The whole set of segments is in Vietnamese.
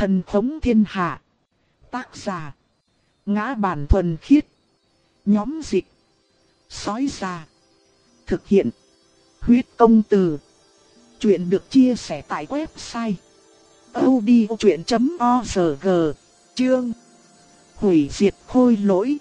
Thần khống thiên hạ. Tác giả: Ngã Bản Thuần Khiết. Nhóm dịch: Sói Già. Thực hiện: Huyết Công Từ. Chuyện được chia sẻ tại website audiochuyện.org. Chương: Hủy diệt khôi lỗi.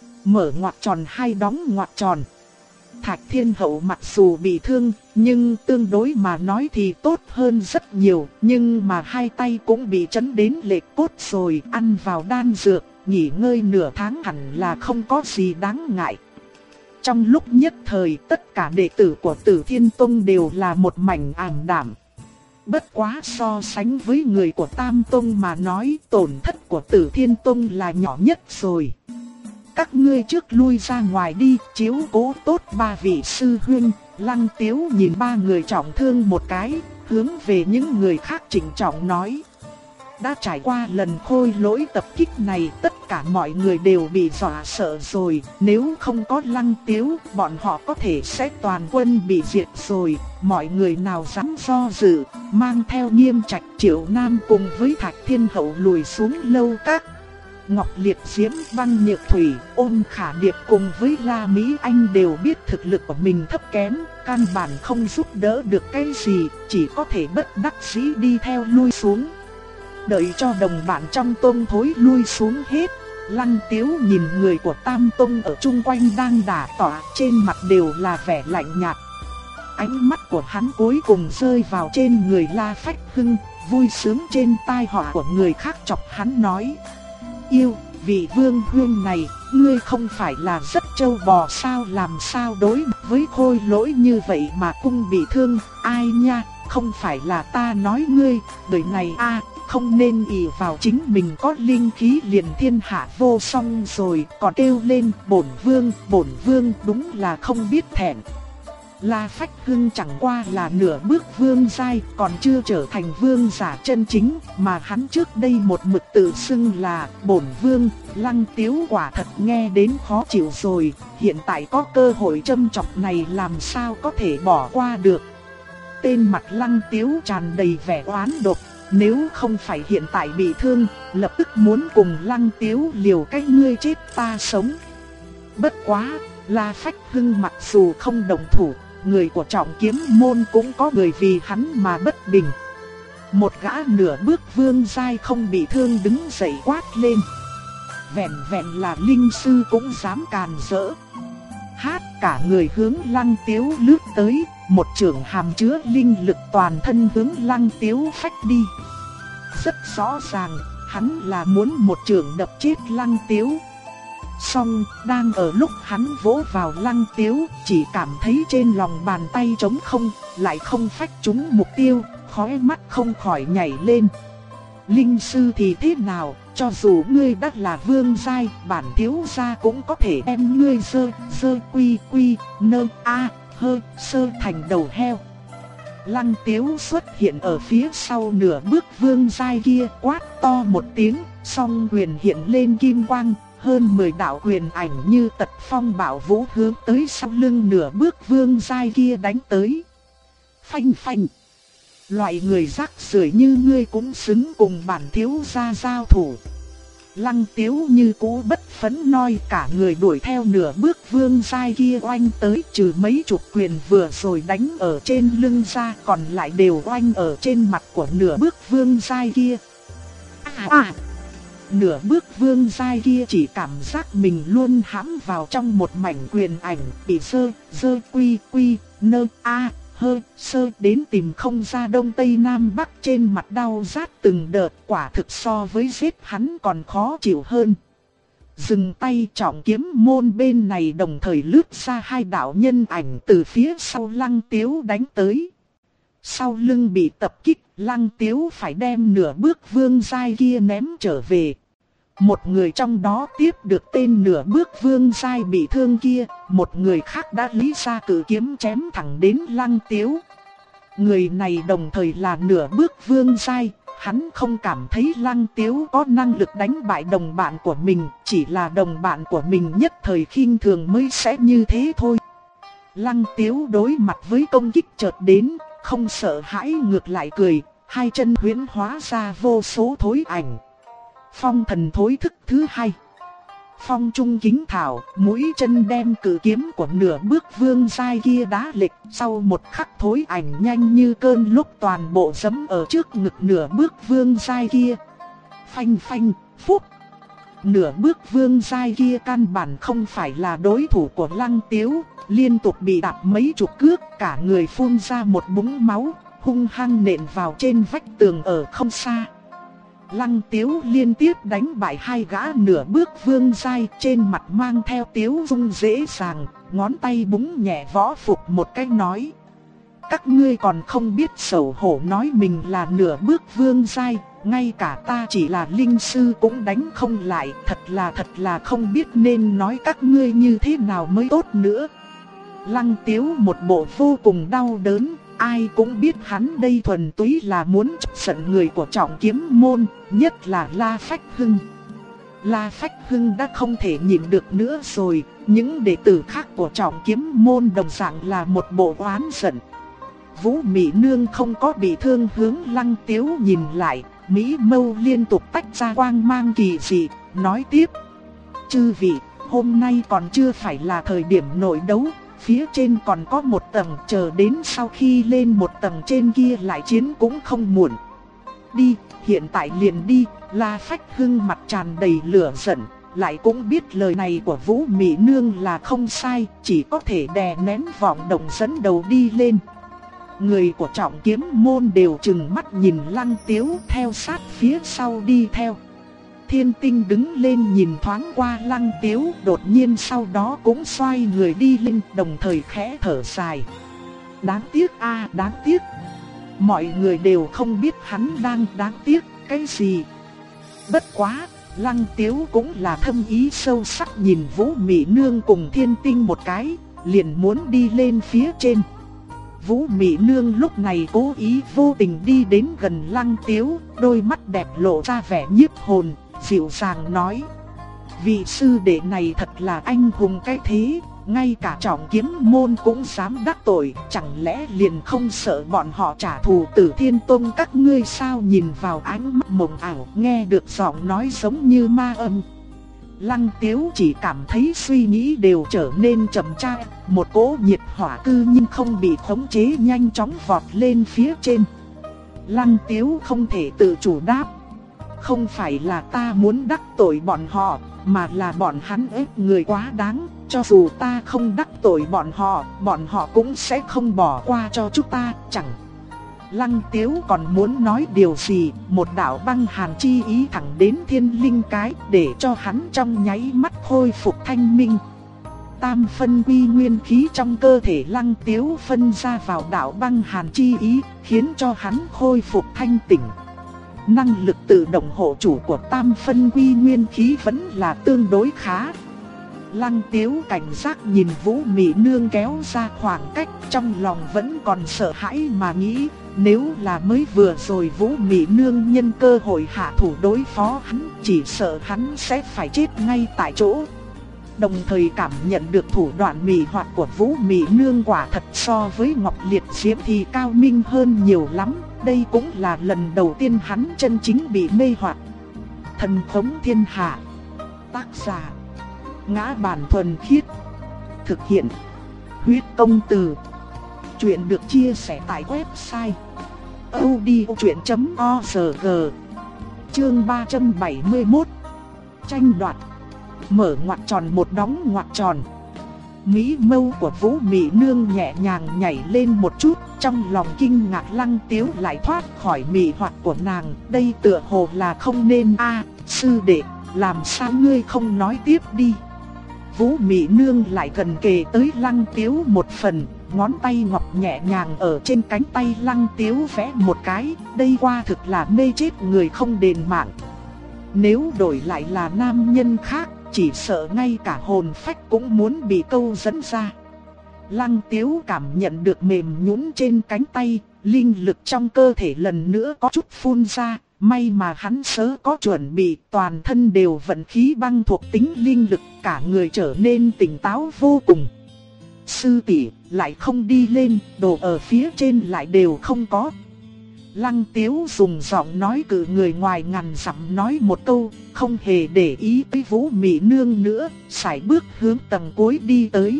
Mở ngoặc tròn hay đóng ngoặc tròn. Thạch Thiên Hậu mặc dù bị thương, nhưng tương đối mà nói thì tốt hơn rất nhiều. Nhưng mà hai tay cũng bị chấn đến lệch cốt rồi, ăn vào đan dược, nghỉ ngơi nửa tháng hẳn là không có gì đáng ngại. Trong lúc nhất thời, tất cả đệ tử của Tử Thiên Tông đều là một mảnh ảm đạm. Bất quá so sánh với người của Tam Tông mà nói, tổn thất của Tử Thiên Tông là nhỏ nhất rồi. Các ngươi trước lui ra ngoài đi, chiếu cố tốt ba vị sư huynh. Lăng Tiếu nhìn ba người trọng thương một cái, hướng về những người khác trịnh trọng nói. Đã trải qua lần khôi lỗi tập kích này, tất cả mọi người đều bị dọa sợ rồi. Nếu không có Lăng Tiếu, bọn họ có thể sẽ toàn quân bị diệt rồi. Mọi người nào dám do dự, mang theo Nghiêm Trạch, Triệu Nam cùng với Thạch Thiên Hậu lùi xuống lâu các. Ngọc Liệt Diễm, Băng Nhược Thủy, Ôn Khả Điệp cùng với La Mỹ Anh đều biết thực lực của mình thấp kém, căn bản không giúp đỡ được cái gì, chỉ có thể bất đắc dĩ đi theo lui xuống. Đợi cho đồng bạn trong tông thối lui xuống hết, Lăng Tiếu nhìn người của Tam Tông ở chung quanh đang đả tọa, trên mặt đều là vẻ lạnh nhạt. Ánh mắt của hắn cuối cùng rơi vào trên người La Phách Hưng, vui sướng trên tai họa của người khác chọc hắn nói. Yêu, vị vương huynh này, ngươi không phải là rất trâu bò sao, làm sao đối với khôi lỗi như vậy mà cũng bị thương, ai nha, không phải là ta nói ngươi, đời này không nên ỷ vào chính mình có linh khí liền thiên hạ vô song rồi, còn kêu lên bổn vương đúng là không biết thẹn. La Phách Hưng chẳng qua là nửa bước vương giai, còn chưa trở thành vương giả chân chính, mà hắn trước đây một mực tự xưng là bổn vương. Lăng Tiếu quả thật nghe đến khó chịu rồi, hiện tại có cơ hội châm chọc này làm sao có thể bỏ qua được. Tên mặt Lăng Tiếu tràn đầy vẻ oán độc, nếu không phải hiện tại bị thương, lập tức muốn cùng Lăng Tiếu liều cái ngươi chết ta sống. Bất quá, La Phách Hưng mặc dù không đồng thủ, người của Trọng Kiếm môn cũng có người vì hắn mà bất bình. Một gã nửa bước vương giai không bị thương đứng dậy quát lên. Vẹn là linh sư cũng dám càn rỡ. Hát, cả người hướng Lăng Tiếu lướt tới, một chưởng hàm chứa linh lực toàn thân hướng Lăng Tiếu phách đi. Rất rõ ràng, hắn là muốn một chưởng đập chết Lăng Tiếu. Song, đang ở lúc hắn vỗ vào Lăng Tiếu, chỉ cảm thấy trên lòng bàn tay trống không, lại không phách trúng mục tiêu, khóe mắt không khỏi nhảy lên. Linh sư thì thế nào, cho dù ngươi đã là vương giai, bản thiếu gia cũng có thể đem ngươi sơ thành đầu heo. Lăng Tiếu xuất hiện ở phía sau nửa bước vương giai kia, quát to một tiếng, song quyền hiện lên kim quang. Hơn 10 đạo quyền ảnh như tật phong bạo vũ hướng tới sau lưng nửa bước vương giai kia đánh tới. Phanh phanh. Loại người rác rưởi như ngươi cũng xứng cùng bản thiếu gia giao thủ. Lăng Tiếu như cũ bất phấn noi, cả người đuổi theo nửa bước vương giai kia oanh tới, trừ mấy chục quyền vừa rồi đánh ở trên lưng ra, còn lại đều oanh ở trên mặt của nửa bước vương giai kia. Nửa bước vương giai kia chỉ cảm giác mình luôn hãm vào trong một mảnh quyền ảnh, bị sơ đến tìm không ra đông tây nam bắc, trên mặt đau rát từng đợt, quả thực so với giết hắn còn khó chịu hơn. Dừng tay, Trọng Kiếm môn bên này đồng thời lướt ra hai đạo nhân ảnh từ phía sau Lăng Tiếu đánh tới. Sau lưng bị tập kích, Lăng Tiếu phải đem nửa bước vương giai kia ném trở về. Một người trong đó tiếp được tên nửa bước vương giai bị thương kia, một người khác đã lý ra cự kiếm chém thẳng đến Lăng Tiếu. Người này đồng thời là nửa bước vương giai, hắn không cảm thấy Lăng Tiếu có năng lực đánh bại đồng bạn của mình, chỉ là đồng bạn của mình nhất thời khinh thường mới sẽ như thế thôi. Lăng Tiếu đối mặt với công kích chợt đến, không sợ hãi ngược lại cười, hai chân huyễn hóa ra vô số thối ảnh. Phong thần thối thức thứ hai. Phong trung kính thảo, mũi chân đem cự kiếm của nửa bước vương giai kia đá lệch, sau một khắc thối ảnh nhanh như cơn lốc toàn bộ giẫm ở trước ngực nửa bước vương giai kia. Phanh phanh, phúc. Nửa bước vương giai kia căn bản không phải là đối thủ của Lăng Tiếu, liên tục bị đạp mấy chục cước, cả người phun ra một búng máu, hung hăng nện vào trên vách tường ở không xa. Lăng Tiếu liên tiếp đánh bại hai gã nửa bước vương giai, trên mặt mang theo tiếu dung dễ dàng, ngón tay búng nhẹ võ phục một cái nói: các ngươi còn không biết xấu hổ nói mình là nửa bước vương giai, ngay cả ta chỉ là linh sư cũng đánh không lại, thật là không biết nên nói các ngươi như thế nào mới tốt nữa. Lăng Tiếu một bộ vô cùng đau đớn, ai cũng biết hắn đây thuần túy là muốn chọc giận người của Trọng Kiếm môn, nhất là La Phách Hưng. La Phách Hưng đã không thể nhịn được nữa rồi, những đệ tử khác của Trọng Kiếm môn đồng dạng là một bộ oán giận. Vũ Mị Nương không có bị thương, hướng Lăng Tiếu nhìn lại, mỹ mâu liên tục tách ra quang mang kỳ dị, nói tiếp: chư vị, hôm nay còn chưa phải là thời điểm nội đấu, phía trên còn có một tầng, chờ đến sau khi lên một tầng trên kia lại chiến cũng không muộn. Đi, hiện tại liền đi. La Phách Hưng mặt tràn đầy lửa giận, lại cũng biết lời này của Vũ Mị Nương là không sai, chỉ có thể đè nén vọng động dẫn đầu đi lên. Người của Trọng Kiếm môn đều trừng mắt nhìn Lăng Tiếu, theo sát phía sau đi theo. Thiên Tinh đứng lên nhìn thoáng qua Lăng Tiếu, đột nhiên sau đó cũng xoay người đi lên, đồng thời khẽ thở dài. Đáng tiếc a, đáng tiếc. Mọi người đều không biết hắn đang đáng tiếc cái gì. Bất quá, Lăng Tiếu cũng là thâm ý sâu sắc nhìn Vũ Mị Nương cùng Thiên Tinh một cái, liền muốn đi lên phía trên. Vũ Mị Nương lúc này cố ý vô tình đi đến gần Lăng Tiếu, đôi mắt đẹp lộ ra vẻ nhiếp hồn, dịu dàng nói: vị sư đệ này thật là anh hùng cái thế, ngay cả Trọng Kiếm môn cũng dám đắc tội, chẳng lẽ liền không sợ bọn họ trả thù Tử Thiên Tông các ngươi sao? Nhìn vào ánh mắt mộng ảo, nghe được giọng nói giống như ma âm. Lăng Tiếu chỉ cảm thấy suy nghĩ đều trở nên chậm chạp, một cỗ nhiệt hỏa cư nhiên không bị khống chế nhanh chóng vọt lên phía trên. Lăng Tiếu không thể tự chủ đáp: không phải là ta muốn đắc tội bọn họ, mà là bọn hắn ép người quá đáng, cho dù ta không đắc tội bọn họ cũng sẽ không bỏ qua cho chúng ta, chẳng. Lăng Tiếu còn muốn nói điều gì, một đạo băng hàn chi ý thẳng đến thiên linh cái, để cho hắn trong nháy mắt khôi phục thanh minh. Tam phân quy nguyên khí trong cơ thể Lăng Tiếu phân ra vào đạo băng hàn chi ý, khiến cho hắn khôi phục thanh tỉnh. Năng lực tự động hộ chủ của tam phân quy nguyên khí vẫn là tương đối khá. Lăng Tiếu cảnh giác nhìn Vũ Mị Nương kéo ra khoảng cách, trong lòng vẫn còn sợ hãi mà nghĩ, nếu là mới vừa rồi Vũ Mị Nương nhân cơ hội hạ thủ đối phó hắn, chỉ sợ hắn sẽ phải chết ngay tại chỗ. Đồng thời cảm nhận được thủ đoạn mị hoặc của Vũ Mị Nương quả thật so với Ngọc Liệt Diễm thì cao minh hơn nhiều lắm. Đây cũng là lần đầu tiên hắn chân chính bị mê hoặc. Thần thống thiên hạ. Tác giả: Ngã Bản Thuần Khiết. Thực hiện: Huyết Công Từ. Chuyện được chia sẻ tại website audiochuyện.org. Chương 371. Tranh đoạt. Mở ngoặc tròn một đóng ngoặc tròn. Mỹ mâu của Vũ Mị Nương nhẹ nhàng nhảy lên một chút, trong lòng kinh ngạc Lăng Tiếu lại thoát khỏi mị hoặc của nàng, đây tựa hồ là không nên a. Sư đệ, làm sao ngươi không nói tiếp đi? Vũ Mị Nương lại gần kề tới Lăng Tiếu một phần, ngón tay ngọc nhẹ nhàng ở trên cánh tay Lăng Tiếu vẽ một cái, đây quả thực là mê chết người không đền mạng. Nếu đổi lại là nam nhân khác, chỉ sợ ngay cả hồn phách cũng muốn bị câu dẫn ra. Lăng Tiếu cảm nhận được mềm nhũn trên cánh tay, linh lực trong cơ thể lần nữa có chút phun ra, may mà hắn sớm có chuẩn bị, toàn thân đều vận khí băng thuộc tính linh lực, cả người trở nên tỉnh táo vô cùng. Sư tỷ lại không đi lên, đồ ở phía trên lại đều không có. Lăng Tiếu dùng giọng nói cự người ngoài ngàn dặm nói một câu, không hề để ý tới Vũ Mị Nương nữa, sải bước hướng tầng cuối đi tới.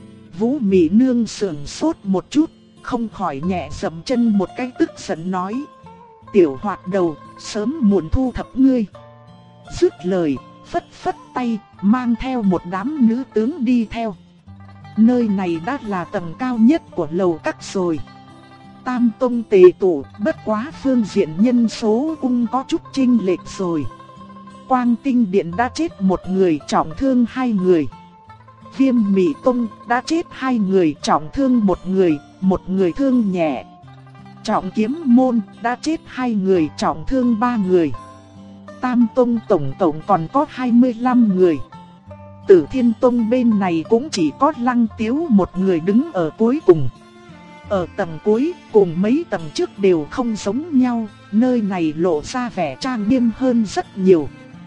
Vũ Mị Nương sững sốt một chút, không khỏi nhẹ dậm chân một cái tức giận nói: "Tiểu Hoạt Đầu, sớm muộn thu thập ngươi." Dứt lời, phất phất tay, mang theo một đám nữ tướng đi theo. Nơi này đã là tầng cao nhất của lầu các rồi. Tam tông tề tụ, bất quá phương diện nhân số cũng có chút chênh lệch rồi. Quang Tinh Điện đã chết một người, trọng thương 2 người. Viêm Mị Tông đã chết 2 người, trọng thương một người thương nhẹ. Trọng Kiếm Môn đã chết 2 người, trọng thương 3 người. Tam Tông tổng cộng còn có 25 người. Tử Thiên Tông bên này cũng chỉ có Lăng Tiếu một người đứng ở cuối cùng. Ở tầng cuối cùng mấy tầng trước đều không giống nhau, nơi này lộ ra vẻ trang nghiêm hơn rất nhiều.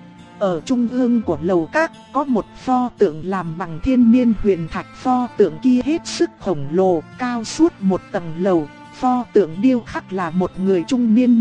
Ở trung ương của lầu các có một pho tượng làm bằng thiên niên huyền thạch, pho tượng kia hết sức khổng lồ, cao suốt một tầng lầu. Pho tượng điêu khắc là một người trung niên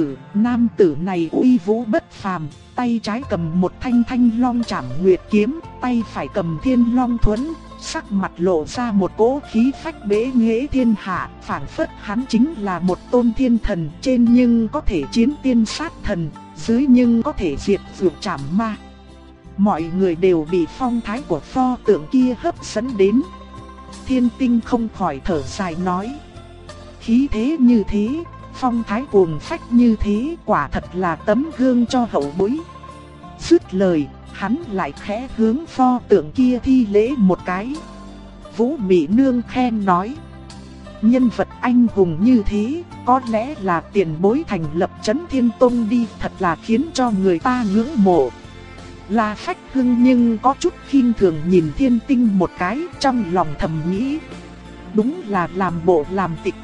nam tử này uy vũ bất phàm, tay trái cầm một thanh thanh long chảm nguyệt kiếm, tay phải cầm thiên long thuẫn, sắc mặt lộ ra một cỗ khí phách bế nghệ thiên hạ, phảng phất hắn chính là một tôn thiên thần, trên nhưng có thể chiến tiên sát thần, dưới nhưng có thể diệt vượt trảm ma. Mọi người đều bị phong thái của pho tượng kia hấp dẫn đến. Thiên Tinh không khỏi thở dài nói: khí thế như thế, phong thái cuồng phách như thế, quả thật là tấm gương cho hậu bối. Dứt lời, hắn lại khẽ hướng pho tượng kia thi lễ một cái. Vũ Mị Nương khen nói: nhân vật anh hùng như thế, có lẽ là tiền bối thành lập Chấn Thiên Tông đi, thật là khiến cho người ta ngưỡng mộ. La Phách Hưng nhưng có chút khinh thường nhìn Thiên Tinh một cái, trong lòng thầm nghĩ: đúng là làm bộ làm tịch.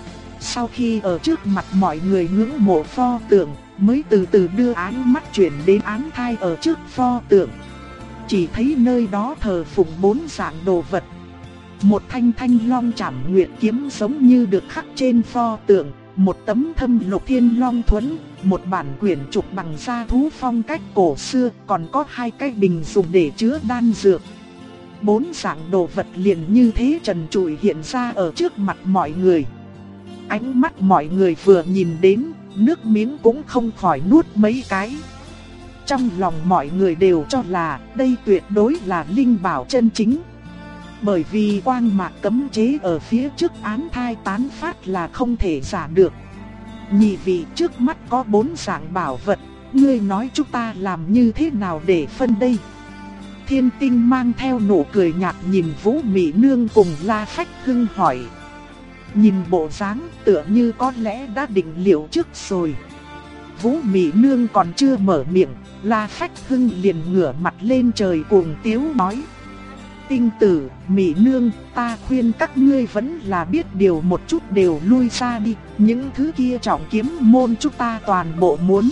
Sau khi ở trước mặt mọi người ngưỡng mộ pho tượng, mới từ từ đưa ánh mắt chuyển đến án thai ở trước pho tượng. Chỉ thấy nơi đó thờ phụng 4 dạng đồ vật. Một thanh thanh long chảm nguyệt kiếm giống như được khắc trên pho tượng, một tấm thâm lục thiên long thuẫn, một bản quyển trục bằng da thú phong cách cổ xưa, còn có 2 cái bình dùng để chứa đan dược. 4 dạng đồ vật liền như thế trần trụi hiện ra ở trước mặt mọi người. Ánh mắt mọi người vừa nhìn đến, nước miếng cũng không khỏi nuốt mấy cái. Trong lòng mọi người đều cho là đây tuyệt đối là linh bảo chân chính. Bởi vì quang mạc cấm chế ở phía trước án thai tán phát là không thể giả được. Nhị vị, trước mắt có 4 dạng bảo vật, ngươi nói chúng ta làm như thế nào để phân đây? Thiên Tinh mang theo nụ cười nhạt nhìn Vũ Mị Nương cùng La Phách Hưng hỏi. Nhìn bộ dáng tựa như có lẽ đã định liệu trước rồi. Vũ Mị Nương còn chưa mở miệng, La Phách Hưng liền ngửa mặt lên trời cuồng tiếu nói: Tinh Tử, Mị Nương, ta khuyên các ngươi vẫn là biết điều một chút, đều lui ra đi, những thứ kia Trọng Kiếm Môn chúng ta toàn bộ muốn.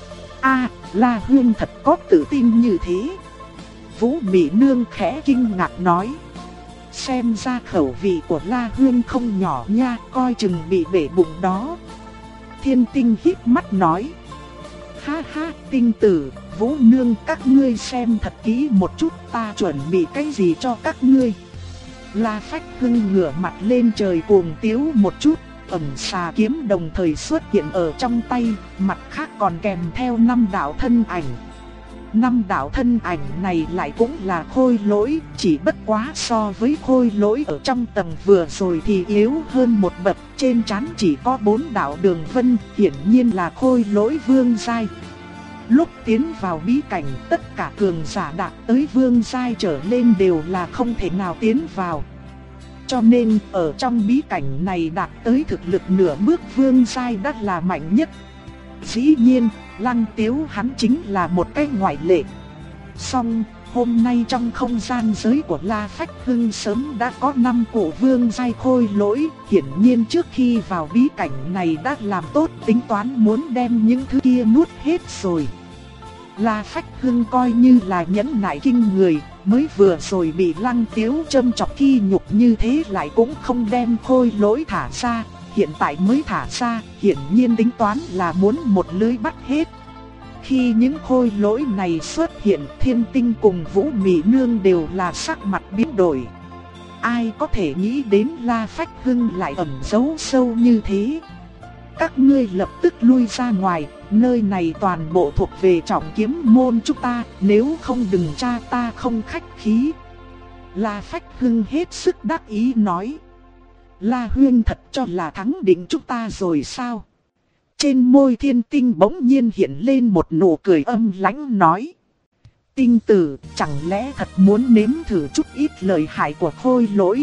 La Hương thật có tự tin như thế. Vũ Mị Nương khẽ kinh ngạc nói: xem ra khẩu vị của La Hương không nhỏ nha, coi chừng bị bể bụng đó. Thiên Tinh híp mắt nói: ha ha, Tinh Tử, Vũ Nương, các ngươi xem thật kỹ một chút, ta chuẩn bị cái gì cho các ngươi. La Phách Hưng ngửa mặt lên trời cuồng tiếu một chút, ẩn xà kiếm đồng thời xuất hiện ở trong tay, mặt khác còn kèm theo 5 đạo thân ảnh. 5 đạo thân ảnh này lại cũng là khôi lỗi, chỉ bất quá so với khôi lỗi ở trong tầng vừa rồi thì yếu hơn một bậc, trên trán chỉ có 4 đạo đường vân, hiển nhiên là khôi lỗi vương giai. Lúc tiến vào bí cảnh, tất cả cường giả đạt tới vương giai trở lên đều là không thể nào tiến vào. Cho nên ở trong bí cảnh này đạt tới thực lực nửa bước vương giai đã là mạnh nhất. Dĩ nhiên, Lăng Tiếu hắn chính là một cái ngoại lệ. Song, hôm nay trong không gian giới của La Phách Hưng sớm đã có 5 cụ vương giai khôi lỗi, hiển nhiên trước khi vào bí cảnh này đã làm tốt tính toán muốn đem những thứ kia nuốt hết rồi. La Phách Hưng coi như là nhẫn nại kinh người, mới vừa rồi bị Lăng Tiếu châm chọc khi nhục như thế lại cũng không đem khôi lỗi thả ra, hiện tại mới thả ra, hiển nhiên tính toán là muốn một lưới bắt hết. Khi những khôi lỗi này xuất hiện, Thiên Tinh cùng Vũ Mị Nương đều là sắc mặt biến đổi. Ai có thể nghĩ đến La Phách Hưng lại ẩn giấu sâu như thế. Các ngươi lập tức lui ra ngoài, nơi này toàn bộ thuộc về Trọng Kiếm môn chúng ta, nếu không đừng tra ta không khách khí. La Phách Hưng hết sức đắc ý nói. La Huyên thật cho là thắng định chúng ta rồi sao? Trên môi Thiên Tinh bỗng nhiên hiện lên một nụ cười âm lãnh nói. Tinh tử, chẳng lẽ thật muốn nếm thử chút ít lợi hại của khôi lỗi?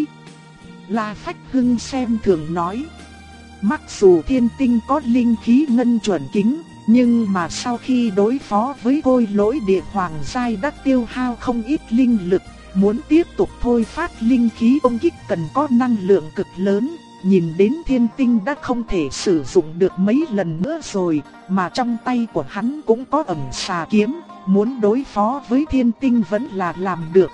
La Phách Hưng xem thường nói. Mặc dù Thiên Tinh có linh khí ngân chuẩn kính, nhưng mà sau khi đối phó với khôi lỗi địa hoàng giai đã tiêu hao không ít linh lực, muốn tiếp tục thôi phát linh khí công kích cần có năng lượng cực lớn. Nhìn đến Thiên Tinh đã không thể sử dụng được mấy lần nữa rồi, mà trong tay của hắn cũng có ẩn xà kiếm, muốn đối phó với Thiên Tinh vẫn là làm được.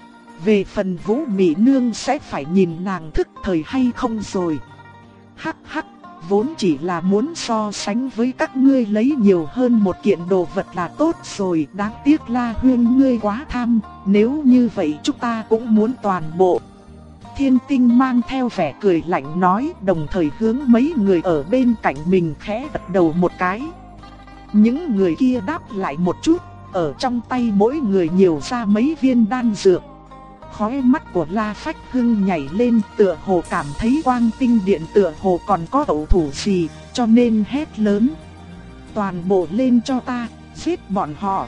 Về phần Vũ Mị Nương sẽ phải nhìn nàng thức thời hay không rồi. Hắc hắc, vốn chỉ là muốn so sánh với các ngươi lấy nhiều hơn một kiện đồ vật là tốt rồi. Đáng tiếc La Huyên ngươi quá tham, nếu như vậy chúng ta cũng muốn toàn bộ. Thiên Tinh mang theo vẻ cười lạnh nói, đồng thời hướng mấy người ở bên cạnh mình khẽ gật đầu một cái. Những người kia đáp lại một chút, ở trong tay mỗi người nhiều ra mấy viên đan dược. Khóe mắt của La Phách Hưng nhảy lên, tựa hồ cảm thấy Quang Tinh Điện tựa hồ còn có hậu thủ gì, cho nên hét lớn. Toàn bộ lên cho ta, giết bọn họ.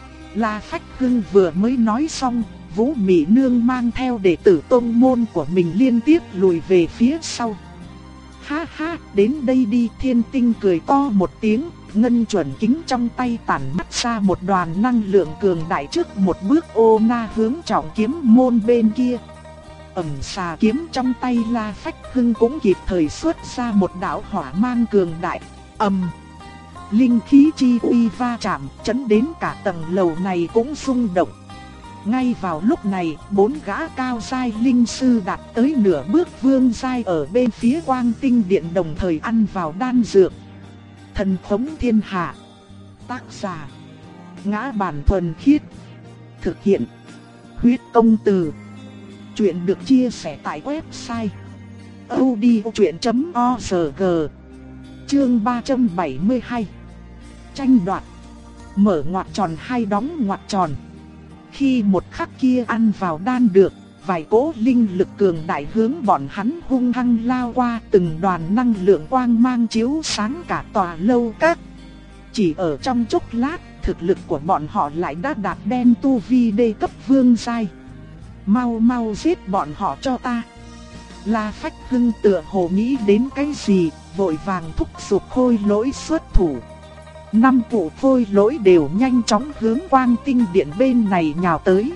La Phách Hưng vừa mới nói xong, Vũ Mị Nương mang theo đệ tử tông môn của mình liên tiếp lùi về phía sau. Ha ha, đến đây đi. Thiên Tinh cười to một tiếng, ngân chuẩn kính trong tay tản mắt ra một đoàn năng lượng cường đại trước một bước ô na hướng Trọng Kiếm môn bên kia. Ẩn xà kiếm trong tay La Phách Hưng cũng kịp thời xuất ra một đạo hỏa mang cường đại. Linh khí chi uy va chạm, chấn đến cả tầng lầu này cũng rung động. Ngay vào lúc này, 4 gã cao giai linh sư đạt tới nửa bước vương giai ở bên phía Quang Tinh Điện đồng thời ăn vào đan dược. Thần thống thiên hạ. Tác giả: Ngã Bản Thuần Khiết. Thực hiện: Huyết Công Từ. Chuyện được chia sẻ tại website audiochuyện.org. Chương 372. Tranh đoạt. Mở ngoặc tròn hay đóng ngoặc tròn. Khi một khắc kia ăn vào đan được, vài cỗ linh lực cường đại hướng bọn hắn hung hăng lao qua, từng đoàn năng lượng quang mang chiếu sáng cả tòa lâu các. Chỉ ở trong chốc lát, thực lực của bọn họ lại đã đạt đen tu vi đê cấp vương giai. Mau mau giết bọn họ cho ta. La Phách Hưng tựa hồ nghĩ đến cái gì, vội vàng thúc giục khôi lỗi xuất thủ. 5 cụ khôi lỗi đều nhanh chóng hướng Quang Tinh Điện bên này nhào tới.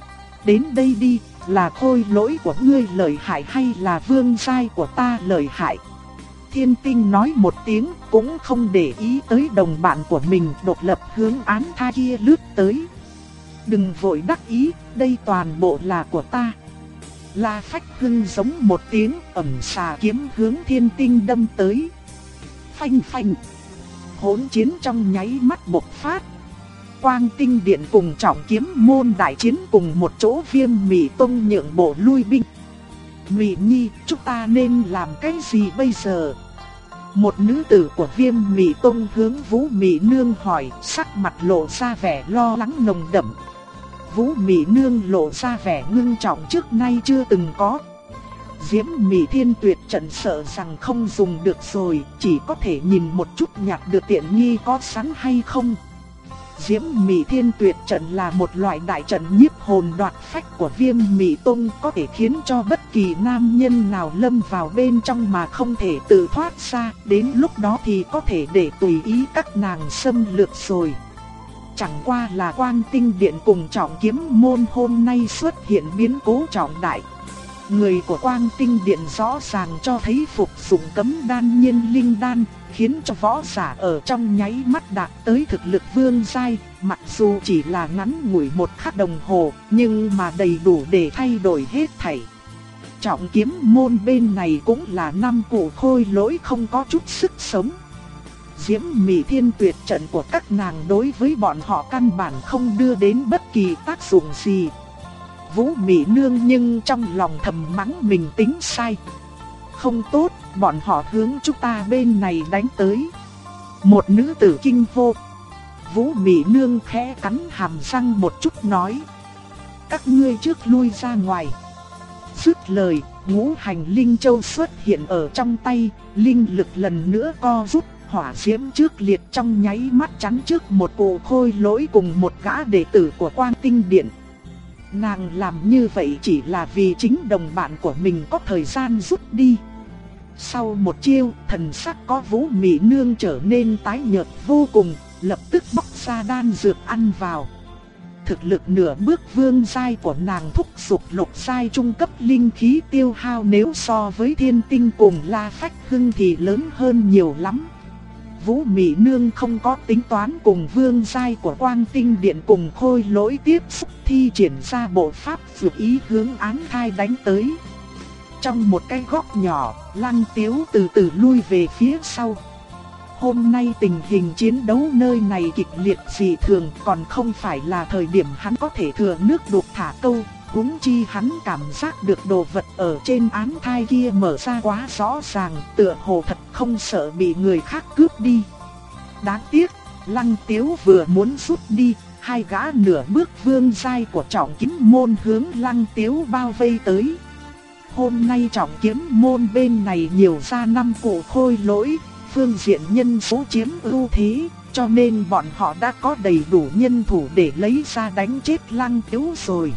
Đến đây đi, là khôi lỗi của ngươi lợi hại hay là vương giai của ta lợi hại? Thiên Tinh nói một tiếng, cũng không để ý tới đồng bạn của mình, độc lập hướng án tha kia lướt tới. Đừng vội đắc ý, đây toàn bộ là của ta. La Phách Hưng giống một tiếng, ẩm xà kiếm hướng Thiên Tinh đâm tới. Phanh phanh. Hỗn chiến trong nháy mắt bộc phát. Quang Tinh Điện cùng Trọng Kiếm môn đại chiến cùng một chỗ. Viêm Mị Tông nhượng bộ lui binh. Mị Nhi, chúng ta nên làm cái gì bây giờ? Một nữ tử của Viêm Mị Tông hướng Vũ Mị Nương hỏi, sắc mặt lộ ra vẻ lo lắng nồng đậm. Vũ Mị Nương lộ ra vẻ ngưng trọng trước nay chưa từng có. Diễm Mị Thiên Tuyệt trận sợ rằng không dùng được rồi, chỉ có thể nhìn một chút nhặt được tiện nghi có sẵn hay không. Diễm Mị Thiên Tuyệt trận là một loại đại trận nhiếp hồn đoạt phách của Viêm Mị Tông, có thể khiến cho bất kỳ nam nhân nào lâm vào bên trong mà không thể tự thoát ra, đến lúc đó thì có thể để tùy ý các nàng xâm lược rồi. Chẳng qua là Quang Tinh Điện cùng Trọng Kiếm môn hôm nay xuất hiện biến cố trọng đại. Người của Quang Tinh Điện rõ ràng cho thấy phục dụng cấm đan nhiên linh đan, khiến cho võ giả ở trong nháy mắt đạt tới thực lực vương giai, mặc dù chỉ là ngắn ngủi một khắc đồng hồ, nhưng mà đầy đủ để thay đổi hết thảy. Trọng Kiếm Môn bên này cũng là 5 cụ khôi lỗi không có chút sức sống. Diễm Mị Thiên Tuyệt trận của các nàng đối với bọn họ căn bản không đưa đến bất kỳ tác dụng gì. Vũ Mị Nương nhưng trong lòng thầm mắng mình tính sai. Không tốt, bọn họ hướng chúng ta bên này đánh tới. Một nữ tử kinh hô. Vũ Mị Nương khẽ cắn hàm răng một chút nói: các ngươi trước lui ra ngoài. Dứt lời, Ngũ Hành Linh Châu xuất hiện ở trong tay, linh lực lần nữa co rút, hỏa diễm trước liệt trong nháy mắt chắn trước một cụ khôi lỗi cùng một gã đệ tử của Quang Tinh Điện. Nàng làm như vậy chỉ là vì chính đồng bạn của mình có thời gian rút đi. Sau một chiêu, thần sắc có Vũ Mị Nương trở nên tái nhợt vô cùng, lập tức bóc ra đan dược ăn vào. Thực lực nửa bước vương giai của nàng thúc giục lục giai trung cấp linh khí tiêu hao nếu so với Thiên Tinh cùng La Phách Hưng thì lớn hơn nhiều lắm. Vũ Mị Nương không có tính toán cùng vương giai của Quang Tinh Điện cùng khôi lỗi tiếp xúc, thi triển ra bộ pháp vượt ý hướng Án Thai đánh tới. Trong một cái góc nhỏ, Lăng Tiếu từ từ lui về phía sau. Hôm nay tình hình chiến đấu nơi này kịch liệt dị thường, còn không phải là thời điểm hắn có thể thừa nước đục thả câu. Huống chi hắn cảm giác được đồ vật ở trên Án Thai kia mở ra quá rõ ràng, tựa hồ thật không sợ bị người khác cướp đi. Đáng tiếc, Lăng Tiếu vừa muốn rút đi, hai gã nửa bước vương giai của Trọng Kiếm Môn hướng Lăng Tiếu bao vây tới. Hôm nay Trọng Kiếm Môn bên này nhiều ra 5 cụ khôi lỗi, phương diện nhân số chiếm ưu thế, cho nên bọn họ đã có đầy đủ nhân thủ để lấy ra đánh chết Lăng Tiếu rồi.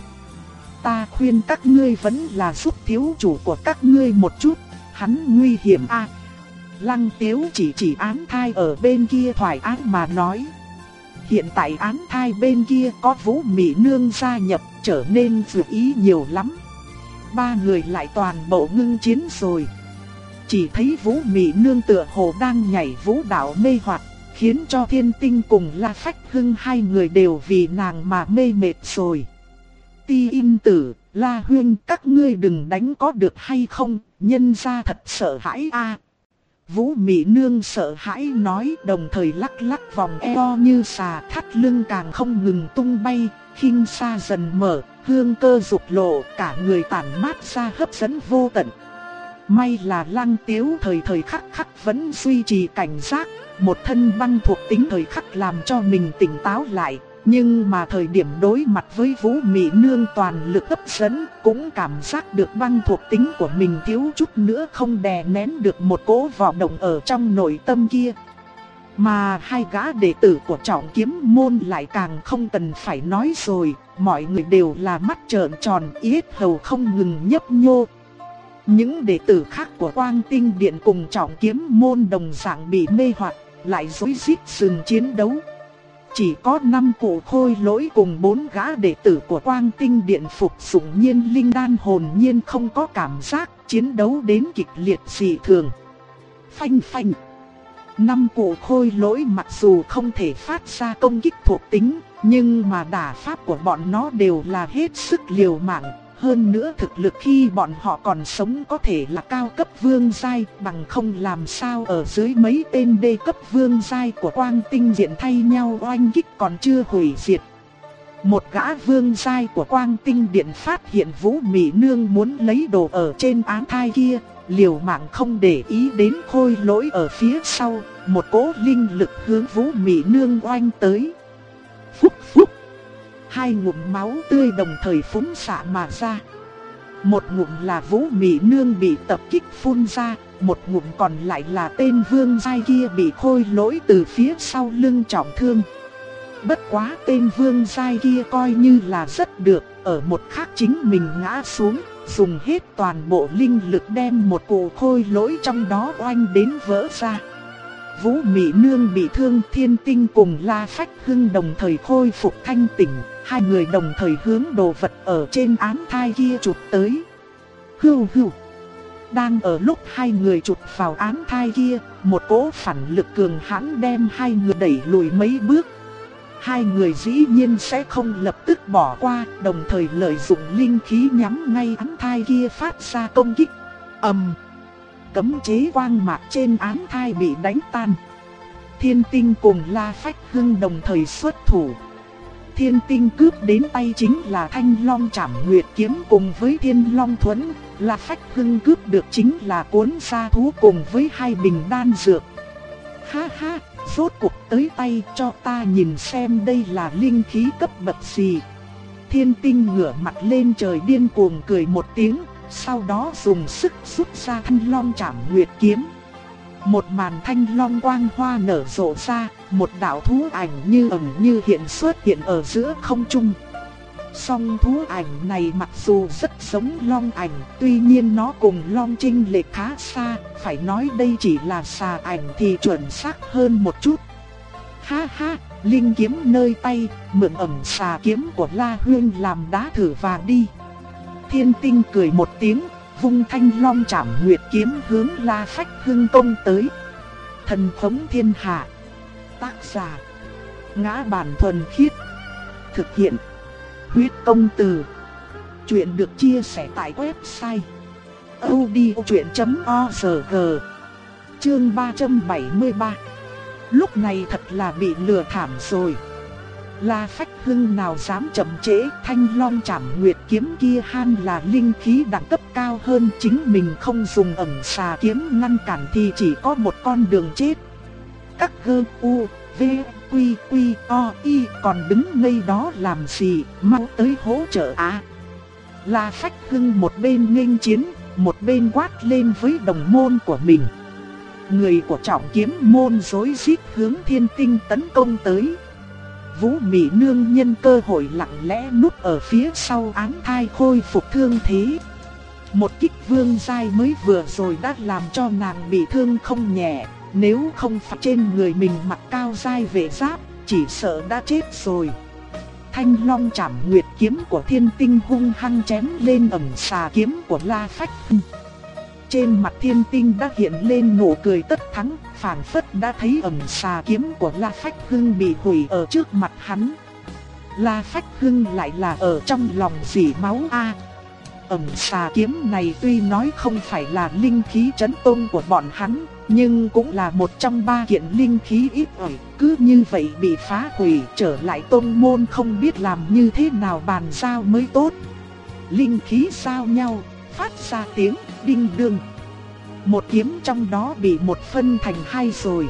Ta khuyên các ngươi vẫn là giúp thiếu chủ của các ngươi một chút, hắn nguy hiểm a. Lăng Tiếu chỉ Án Thai ở bên kia thoải ái mà nói. Hiện tại Án Thai bên kia có Vũ Mị Nương gia nhập, trở nên dược ý nhiều lắm. Ba người lại toàn bộ ngưng chiến rồi. Chỉ thấy Vũ Mị Nương tựa hồ đang nhảy vũ đạo mê hoặc, khiến cho Thiên Tinh cùng La Phách Hưng hai người đều vì nàng mà mê mệt rồi. Ti In Tử, La Huyên, các ngươi đừng đánh có được hay không, nhân gia thật sợ hãi a. Vũ Mị Nương sợ hãi nói, đồng thời lắc lắc vòng eo như xà, thắt lưng càng không ngừng tung bay, khinh xa dần mở, hương cơ dục lộ, cả người tản mát ra hấp dẫn vô tận. May là Lăng Tiếu thời thời khắc khắc vẫn duy trì cảnh giác, một thân băng thuộc tính thời khắc làm cho mình tỉnh táo lại. Nhưng mà thời điểm đối mặt với Vũ Mị Nương toàn lực hấp dẫn, cũng cảm giác được băng thuộc tính của mình thiếu chút nữa không đè nén được một cỗ vọng động ở trong nội tâm kia. Mà hai gã đệ tử của Trọng Kiếm Môn lại càng không cần phải nói rồi, mọi người đều là mắt trợn tròn, yết hầu không ngừng nhấp nhô. Những đệ tử khác của Quang Tinh Điện cùng Trọng Kiếm Môn đồng dạng bị mê hoặc, lại rối rít dừng chiến đấu. Chỉ có 5 cụ khôi lỗi cùng 4 gã đệ tử của Quang Tinh Điện phục dụng nhiên linh đan hồn nhiên không có cảm giác, chiến đấu đến kịch liệt dị thường. Phanh phanh. 5 cụ khôi lỗi mặc dù không thể phát ra công kích thuộc tính, nhưng mà đả pháp của bọn nó đều là hết sức liều mạng. Hơn nữa thực lực khi bọn họ còn sống có thể là cao cấp vương giai, bằng không làm sao ở dưới mấy tên đê cấp vương giai của Quang Tinh Điện thay nhau oanh kích còn chưa hủy diệt. Một gã vương giai của Quang Tinh Điện phát hiện Vũ Mị Nương muốn lấy đồ ở trên Án Thai kia, liều mạng không để ý đến khôi lỗi ở phía sau, một cỗ linh lực hướng Vũ Mị Nương oanh tới. Phúc phúc. Hai ngụm máu tươi đồng thời phun xạ mà ra. Một ngụm là Vũ Mị Nương bị tập kích phun ra, một ngụm còn lại là tên vương giai kia bị khôi lỗi từ phía sau lưng trọng thương. Bất quá tên vương giai kia coi như là rất được, ở một khắc chính mình ngã xuống, dùng hết toàn bộ linh lực đem một cụ khôi lỗi trong đó oanh đến vỡ ra. Vũ Mị Nương bị thương, Thiên Tinh cùng La Phách Hưng đồng thời khôi phục thanh tỉnh, hai người đồng thời hướng đồ vật ở trên Án Thai kia chụp tới. Hưu hưu. Đang ở lúc hai người chụp vào Án Thai kia, một cỗ phản lực cường hãn đem hai người đẩy lùi mấy bước. hai người dĩ nhiên sẽ không lập tức bỏ qua, đồng thời lợi dụng linh khí nhắm ngay án thai kia phát ra công kích. Cấm chế quang mạc trên án thai bị đánh tan. Thiên Tinh cùng La Phách Hưng đồng thời xuất thủ. Thiên Tinh cướp đến tay chính là Thanh Long Trảm Nguyệt kiếm cùng với Thiên Long Thuẫn, La Phách Hưng cướp được chính là cuốn sa thú cùng với 2 bình đan dược. Ha ha, rốt cuộc tới tay, cho ta nhìn xem đây là linh khí cấp bậc gì. Thiên Tinh ngửa mặt lên trời điên cuồng cười một tiếng, sau đó dùng sức rút ra Thanh Long Trảm Nguyệt kiếm. Một màn thanh long quang hoa nở rộ ra, một đạo thú ảnh như ẩn như hiện xuất hiện ở giữa không trung. Song thú ảnh này mặc dù rất giống long ảnh, tuy nhiên nó cùng long chênh lệch khá xa, phải nói đây chỉ là xà ảnh thì chuẩn xác hơn một chút. Ha ha, linh kiếm nơi tay, mượn ẩm xà kiếm của La Huyên làm đá thử vàng đi. Thiên Tinh cười một tiếng, vung Thanh Long Trảm Nguyệt kiếm hướng La Phách Hưng công tới. Thần thống thiên hạ. Tác giả: Ngã Bản Thuần Khiết. Thực hiện: Huyết Công Từ. Chuyện được chia sẻ tại website audiochuyện.org. Chương 373. Lúc này thật là bị lừa thảm rồi. La Phách Hưng nào dám chậm trễ, Thanh Long Trảm Nguyệt kiếm kia han là linh khí đẳng cấp cao hơn, chính mình không dùng ẩm xà kiếm ngăn cản thì chỉ có một con đường chết. Các gơ u, v, quy quy, o, y còn đứng ngây đó làm gì, mau tới hỗ trợ á. La Phách Hưng một bên nghênh chiến, một bên quát lên với đồng môn của mình. Người của Trọng Kiếm môn rối rít hướng Thiên Tinh tấn công tới. Vũ Mị Nương nhân cơ hội lặng lẽ núp ở phía sau án thai khôi phục thương thế. Một kích vương giai mới vừa rồi đã làm cho nàng bị thương không nhẹ, nếu không phải trên người mình mặc cao giai vệ giáp, chỉ sợ đã chết rồi. Thanh Long Trảm Nguyệt kiếm của Thiên Tinh hung hăng chém lên ẩm xà kiếm của La Phách Hưng. Trên mặt Thiên Tinh đã hiện lên nụ cười tất thắng, phảng phất đã thấy ẩm xà kiếm của La Phách Hưng bị hủy ở trước mặt hắn. La Phách Hưng lại là ở trong lòng dỉ máu a. Ẩm xà kiếm này tuy nói không phải là linh khí trấn tôn của bọn hắn, nhưng cũng là một trong 3 kiện linh khí ít ỏi, cứ như vậy bị phá hủy, trở lại tôn môn không biết làm như thế nào bàn giao mới tốt. Linh khí giao nhau, phát ra tiếng đinh đương. Một kiếm trong đó bị một phân thành 2 rồi.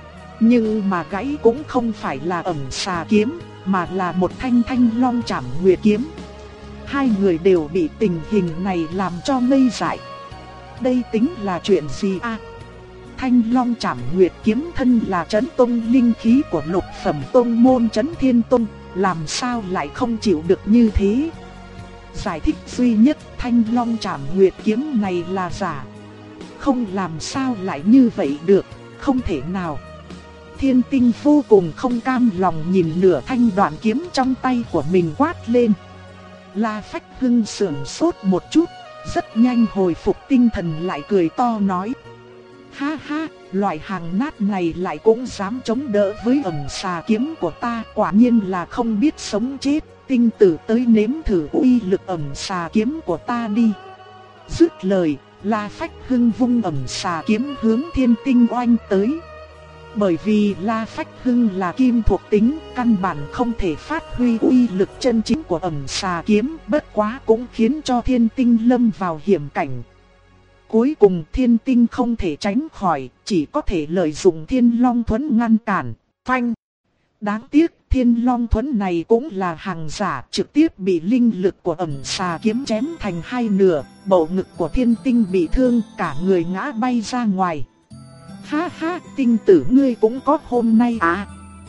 Nhưng mà gãy cũng không phải là ẩm xà kiếm, mà là một thanh Thanh Long Trảm Nguyệt kiếm. Hai người đều bị tình hình này làm cho ngây dại. Đây tính là chuyện gì a? Thanh Long Trảm Nguyệt kiếm thân là trấn tông linh khí của lục phẩm tông môn Trấn Thiên Tông, làm sao lại không chịu được như thế? Giải thích duy nhất, Thanh Long Trảm Nguyệt kiếm này là giả. Không làm sao lại như vậy được, không thể nào. Thiên Tinh vô cùng không cam lòng nhìn nửa thanh đoạn kiếm trong tay của mình quát lên. La Phách Hưng sững sốt một chút, rất nhanh hồi phục tinh thần lại cười to nói. Ha ha, loại hàng nát này lại cũng dám chống đỡ với ẩm xà kiếm của ta, quả nhiên là không biết sống chết. Tinh tử tới nếm thử uy lực ẩm xà kiếm của ta đi. Dứt lời, La Phách Hưng vung ẩm xà kiếm hướng Thiên Tinh oanh tới. Bởi vì La Phách Hưng là kim thuộc tính, căn bản không thể phát huy uy lực chân chính của ẩm xà kiếm, bất quá cũng khiến cho Thiên Tinh lâm vào hiểm cảnh. Cuối cùng Thiên Tinh không thể tránh khỏi, chỉ có thể lợi dụng Thiên Long Thuẫn ngăn cản. Phanh! Đáng tiếc Thiên Long Thuẫn này cũng là hàng giả, trực tiếp bị linh lực của ẩm xà kiếm chém thành 2 nửa, bầu ngực của Thiên Tinh bị thương, cả người ngã bay ra ngoài. Ha ha, Tinh tử ngươi cũng có hôm nay à?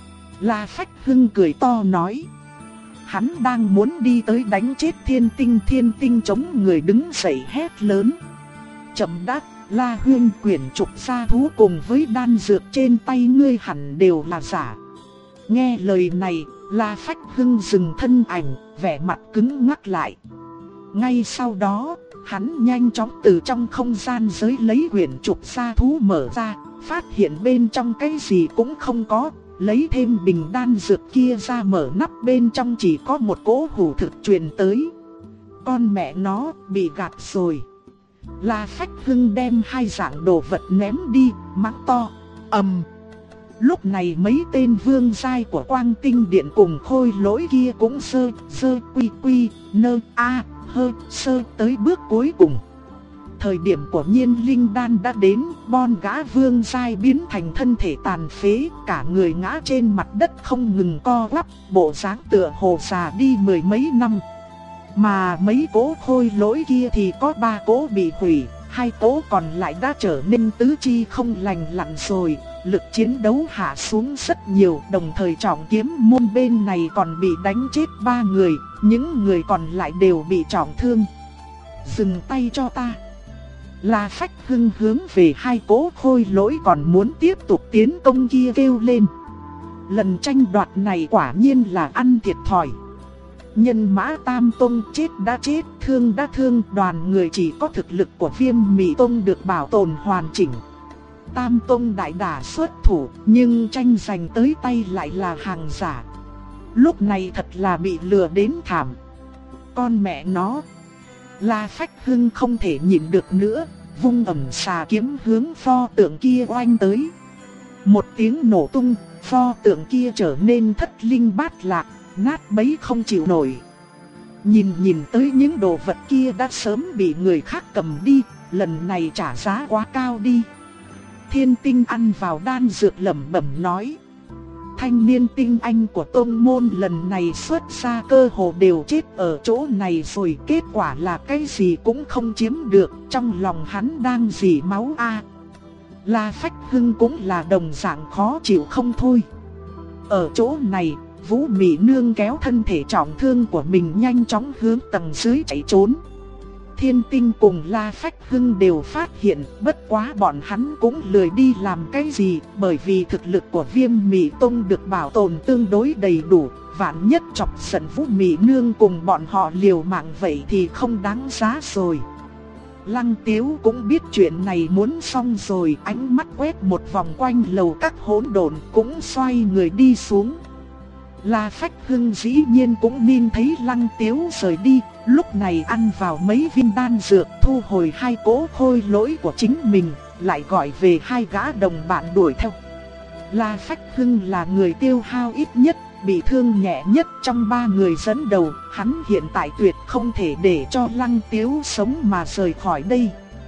La Phách Hưng cười to nói. Hắn đang muốn đi tới đánh chết Thiên Tinh chống người đứng dậy hét lớn. Chậm đã, La Huyên, quyển trục sa thú cùng với đan dược trên tay ngươi hẳn đều là giả. Nghe lời này, La Phách Hưng dừng thân ảnh, vẻ mặt cứng ngắc lại. Ngay sau đó, hắn nhanh chóng từ trong không gian giới lấy quyển trục sa thú mở ra, phát hiện bên trong cái gì cũng không có, lấy thêm bình đan dược kia ra, mở nắp, bên trong chỉ có một cỗ hủ thực truyền tới. Con mẹ nó, bị gạt rồi. La Phách Hưng đem hai dạng đồ vật ném đi, mắng to, ầm. Lúc này mấy tên vương giai của Quang Tinh Điện cùng Khôi Lỗi kia cũng sơ quy nơ a hơ sơ tới bước cuối cùng. Thời điểm của Nhiên Linh Đan đã đến, bon gã vương giai biến thành thân thể tàn phế, cả người ngã trên mặt đất không ngừng co quắp, bộ dáng tựa hồ già đi mười mấy năm. Mà mấy cỗ Khôi Lỗi kia thì có 3 cỗ bị hủy, 2 cỗ còn lại đã trở nên tứ chi không lành lặn rồi, lực chiến đấu hạ xuống rất nhiều. Đồng thời trọng kiếm môn bên này còn bị đánh chết 3 người, những người còn lại đều bị trọng thương. Dừng tay cho ta. La Phách Hưng hướng về 2 cỗ Khôi Lỗi còn muốn tiếp tục tiến công kia kêu lên. Lần tranh đoạt này quả nhiên là ăn thiệt thòi. Nhân mã Tam Tông chết đã chết, thương đã thương, đoàn người chỉ có thực lực của Viêm Mị Tông được bảo tồn hoàn chỉnh. Tam Tông đại đả xuất thủ, nhưng tranh giành tới tay lại là hàng giả. Lúc này thật là bị lừa đến thảm. Con mẹ nó. La Phách Hưng không thể nhịn được nữa, vung ầm xà kiếm hướng pho tượng kia oanh tới. Một tiếng nổ tung, pho tượng kia trở nên thất linh bát lạc, nát bấy không chịu nổi. Nhìn tới những đồ vật kia đã sớm bị người khác cầm đi, lần này trả giá quá cao đi. Thiên Tinh ăn vào đan dược lẩm bẩm nói. Thanh niên tinh anh của tông môn lần này xuất ra cơ hồ đều chết ở chỗ này rồi, kết quả là cái gì cũng không chiếm được, trong lòng hắn đang rỉ máu a. La Phách Hưng cũng là đồng dạng khó chịu không thôi. Ở chỗ này, Vũ Mị Nương kéo thân thể trọng thương của mình nhanh chóng hướng tầng dưới chạy trốn. Thiên Tinh cùng La Phách Hưng đều phát hiện, bất quá bọn hắn cũng lười đi làm cái gì, bởi vì thực lực của Viêm Mị Tông được bảo tồn tương đối đầy đủ, vạn nhất chọc giận Vũ Mị Nương cùng bọn họ liều mạng vậy thì không đáng giá rồi. Lăng Tiếu cũng biết chuyện này muốn xong rồi, ánh mắt quét một vòng quanh lầu các hỗn độn, cũng xoay người đi xuống. La Phách Hưng dĩ nhiên cũng nhìn thấy Lăng Tiếu rời đi, lúc này ăn vào mấy viên đan dược, thu hồi 2 cỗ Khôi Lỗi của chính mình, lại gọi về 2 gã đồng bạn đuổi theo. La Phách Hưng là người tiêu hao ít nhất, bị thương nhẹ nhất trong 3 người dẫn đầu, hắn hiện tại tuyệt không thể để cho Lăng Tiếu sống mà rời khỏi đây.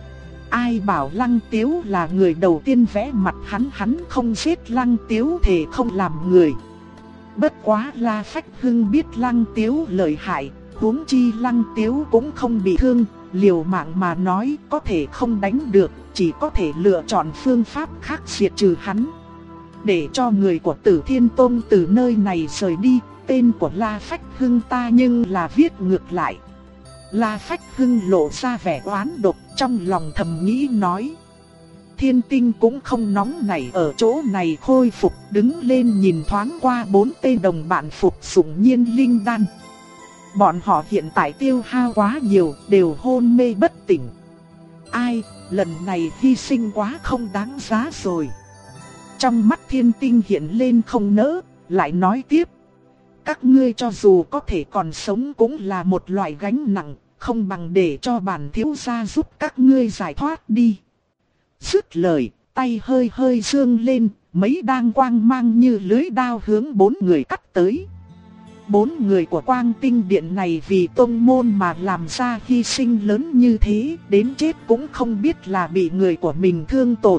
Ai bảo Lăng Tiếu là người đầu tiên vẽ mặt hắn không giết Lăng Tiếu thề không làm người. Bất quá La Phách Hưng biết Lăng Tiếu lợi hại, huống chi Lăng Tiếu cũng không bị thương, liều mạng mà nói có thể không đánh được, chỉ có thể lựa chọn phương pháp khác diệt trừ hắn. Để cho người của Tử Thiên Tông từ nơi này rời đi, tên của La Phách Hưng ta nhưng là viết ngược lại. La Phách Hưng lộ ra vẻ oán độc, trong lòng thầm nghĩ nói. Thiên Tinh cũng không nóng nảy ở chỗ này khôi phục, đứng lên nhìn thoáng qua 4 tên đồng bạn phục dụng Nhiên Linh Đan. Bọn họ hiện tại tiêu hao quá nhiều, đều hôn mê bất tỉnh. Ai, lần này hy sinh quá không đáng giá rồi. Trong mắt Thiên Tinh hiện lên không nỡ, lại nói tiếp. Các ngươi cho dù có thể còn sống cũng là một loại gánh nặng, không bằng để cho bản thiếu gia giúp các ngươi giải thoát đi. Dứt lời, tay hơi hơi dương lên, mấy đang quang mang như lưới đao hướng 4 người cắt tới. 4 người của Quang Tinh Điện này vì tông môn mà làm ra hy sinh lớn như thế, đến chết cũng không biết là bị người của mình thương tổn.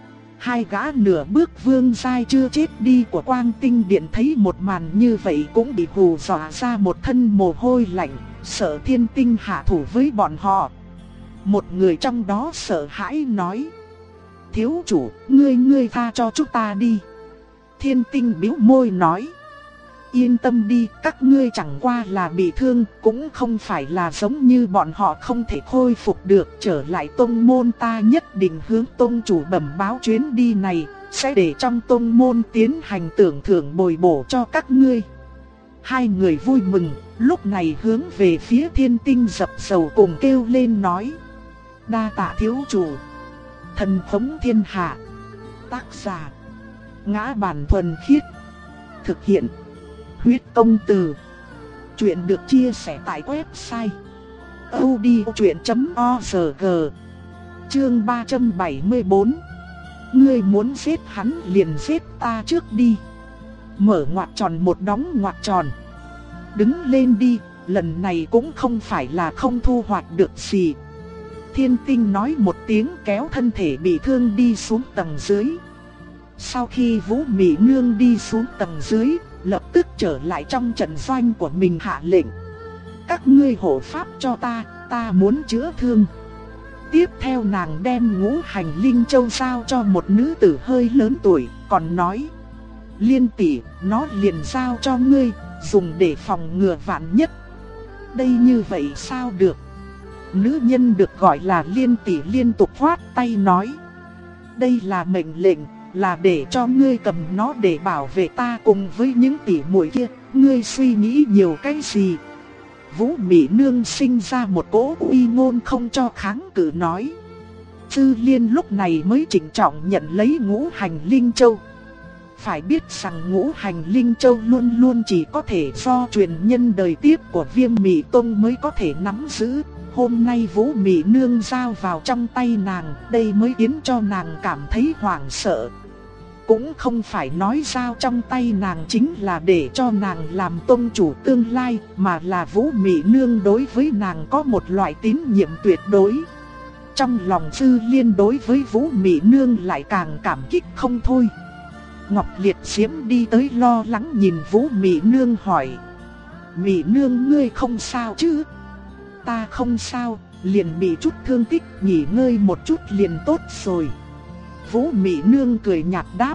2 gã nửa bước vương giai chưa chết đi của Quang Tinh Điện thấy một màn như vậy cũng bị hù dọa ra một thân mồ hôi lạnh, sợ Thiên Tinh hạ thủ với bọn họ. Một người trong đó sợ hãi nói. Thiếu chủ, ngươi tha cho chúng ta đi. Thiên Tinh bĩu môi nói. Yên tâm đi, các ngươi chẳng qua là bị thương, cũng không phải là giống như bọn họ không thể khôi phục được. Trở lại tông môn ta nhất định hướng tông chủ bẩm báo chuyến đi này, sẽ để trong tông môn tiến hành tưởng thưởng bồi bổ cho các ngươi. 2 người vui mừng, lúc này hướng về phía Thiên Tinh dập dầu cùng kêu lên nói. Đa tạ thiếu chủ. Thần phóng thiên hạ. Tác giả ngã bản thuần khiết. Thực hiện huyết công từ. Chuyện được chia sẻ tại website audiochuyện.org. Chương 374. Ngươi muốn giết hắn liền giết ta trước đi. Mở ngoặc tròn một đóng ngoặc tròn. Đứng lên đi, lần này cũng không phải là không thu hoạch được gì. Thiên Tinh nói một tiếng kéo thân thể bị thương đi xuống tầng dưới. Sau khi Vũ Mị Nương đi xuống tầng dưới, lập tức trở lại trong trận doanh của mình hạ lệnh. Các ngươi hộ pháp cho ta muốn chữa thương. Tiếp theo nàng đem Ngũ Hành Linh Châu giao cho một nữ tử hơi lớn tuổi, còn nói: Liên tỷ, nó liền giao cho ngươi, dùng để phòng ngừa vạn nhất. Đây như vậy sao được? Nữ nhân được gọi là Liên tỷ liên tục khoát tay nói: đây là mệnh lệnh, là để cho ngươi cầm nó để bảo vệ ta cùng với những tỷ muội kia, ngươi suy nghĩ nhiều cái gì? Vũ Mị Nương sinh ra một cỗ uy ngôn không cho kháng cự nói. Tư Liên lúc này mới trịnh trọng nhận lấy Ngũ Hành Linh Châu. Phải biết rằng Ngũ Hành Linh Châu luôn luôn chỉ có thể do truyền nhân đời tiếp của Viêm Mị Tông mới có thể nắm giữ. Hôm nay Vũ Mị Nương giao vào trong tay nàng, đây mới khiến cho nàng cảm thấy hoảng sợ. Cũng không phải nói giao trong tay nàng chính là để cho nàng làm tông chủ tương lai, mà là Vũ Mị Nương đối với nàng có một loại tín nhiệm tuyệt đối. Trong lòng Tư Liên đối với Vũ Mị Nương lại càng cảm kích không thôi. Ngọc Liệt Diễm đi tới lo lắng nhìn Vũ Mị Nương hỏi: Mị Nương ngươi không sao chứ? Ta không sao, liền bị chút thương tích, nghỉ ngơi một chút liền tốt rồi. Vũ Mị Nương cười nhạt đáp: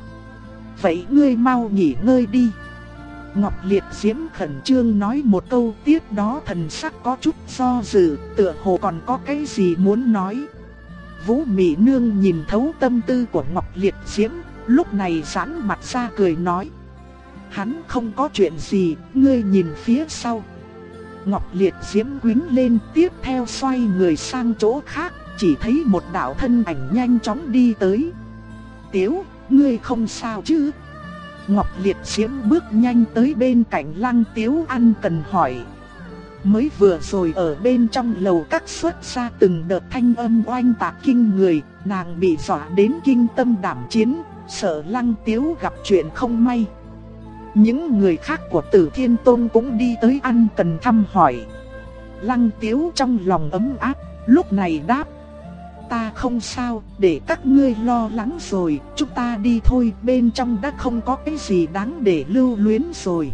vậy ngươi mau nghỉ ngơi đi. Ngọc Liệt Diễm khẩn trương nói một câu, tiếp đó thần sắc có chút do dự, tựa hồ còn có cái gì muốn nói. Vũ Mị Nương nhìn thấu tâm tư của Ngọc Liệt Diễm, lúc này giãn mặt ra cười nói: hắn không có chuyện gì, ngươi nhìn phía sau. Ngọc Liệt Diễm quýnh lên, tiếp theo xoay người sang chỗ khác, chỉ thấy một đạo thân ảnh nhanh chóng đi tới. Tiếu, ngươi không sao chứ? Ngọc Liệt Diễm bước nhanh tới bên cạnh Lăng Tiếu Ăn cần hỏi. Mới vừa rồi ở bên trong lầu các xuất ra từng đợt thanh âm oanh tạc kinh người, nàng bị dọa đến kinh tâm đảm chiến, sợ Lăng Tiếu gặp chuyện không may. Những người khác của Tử Thiên Tôn cũng đi tới ăn cần thăm hỏi. Lăng Tiếu trong lòng ấm áp, lúc này đáp: ta không sao, để các ngươi lo lắng rồi, chúng ta đi thôi, bên trong đã không có cái gì đáng để lưu luyến rồi.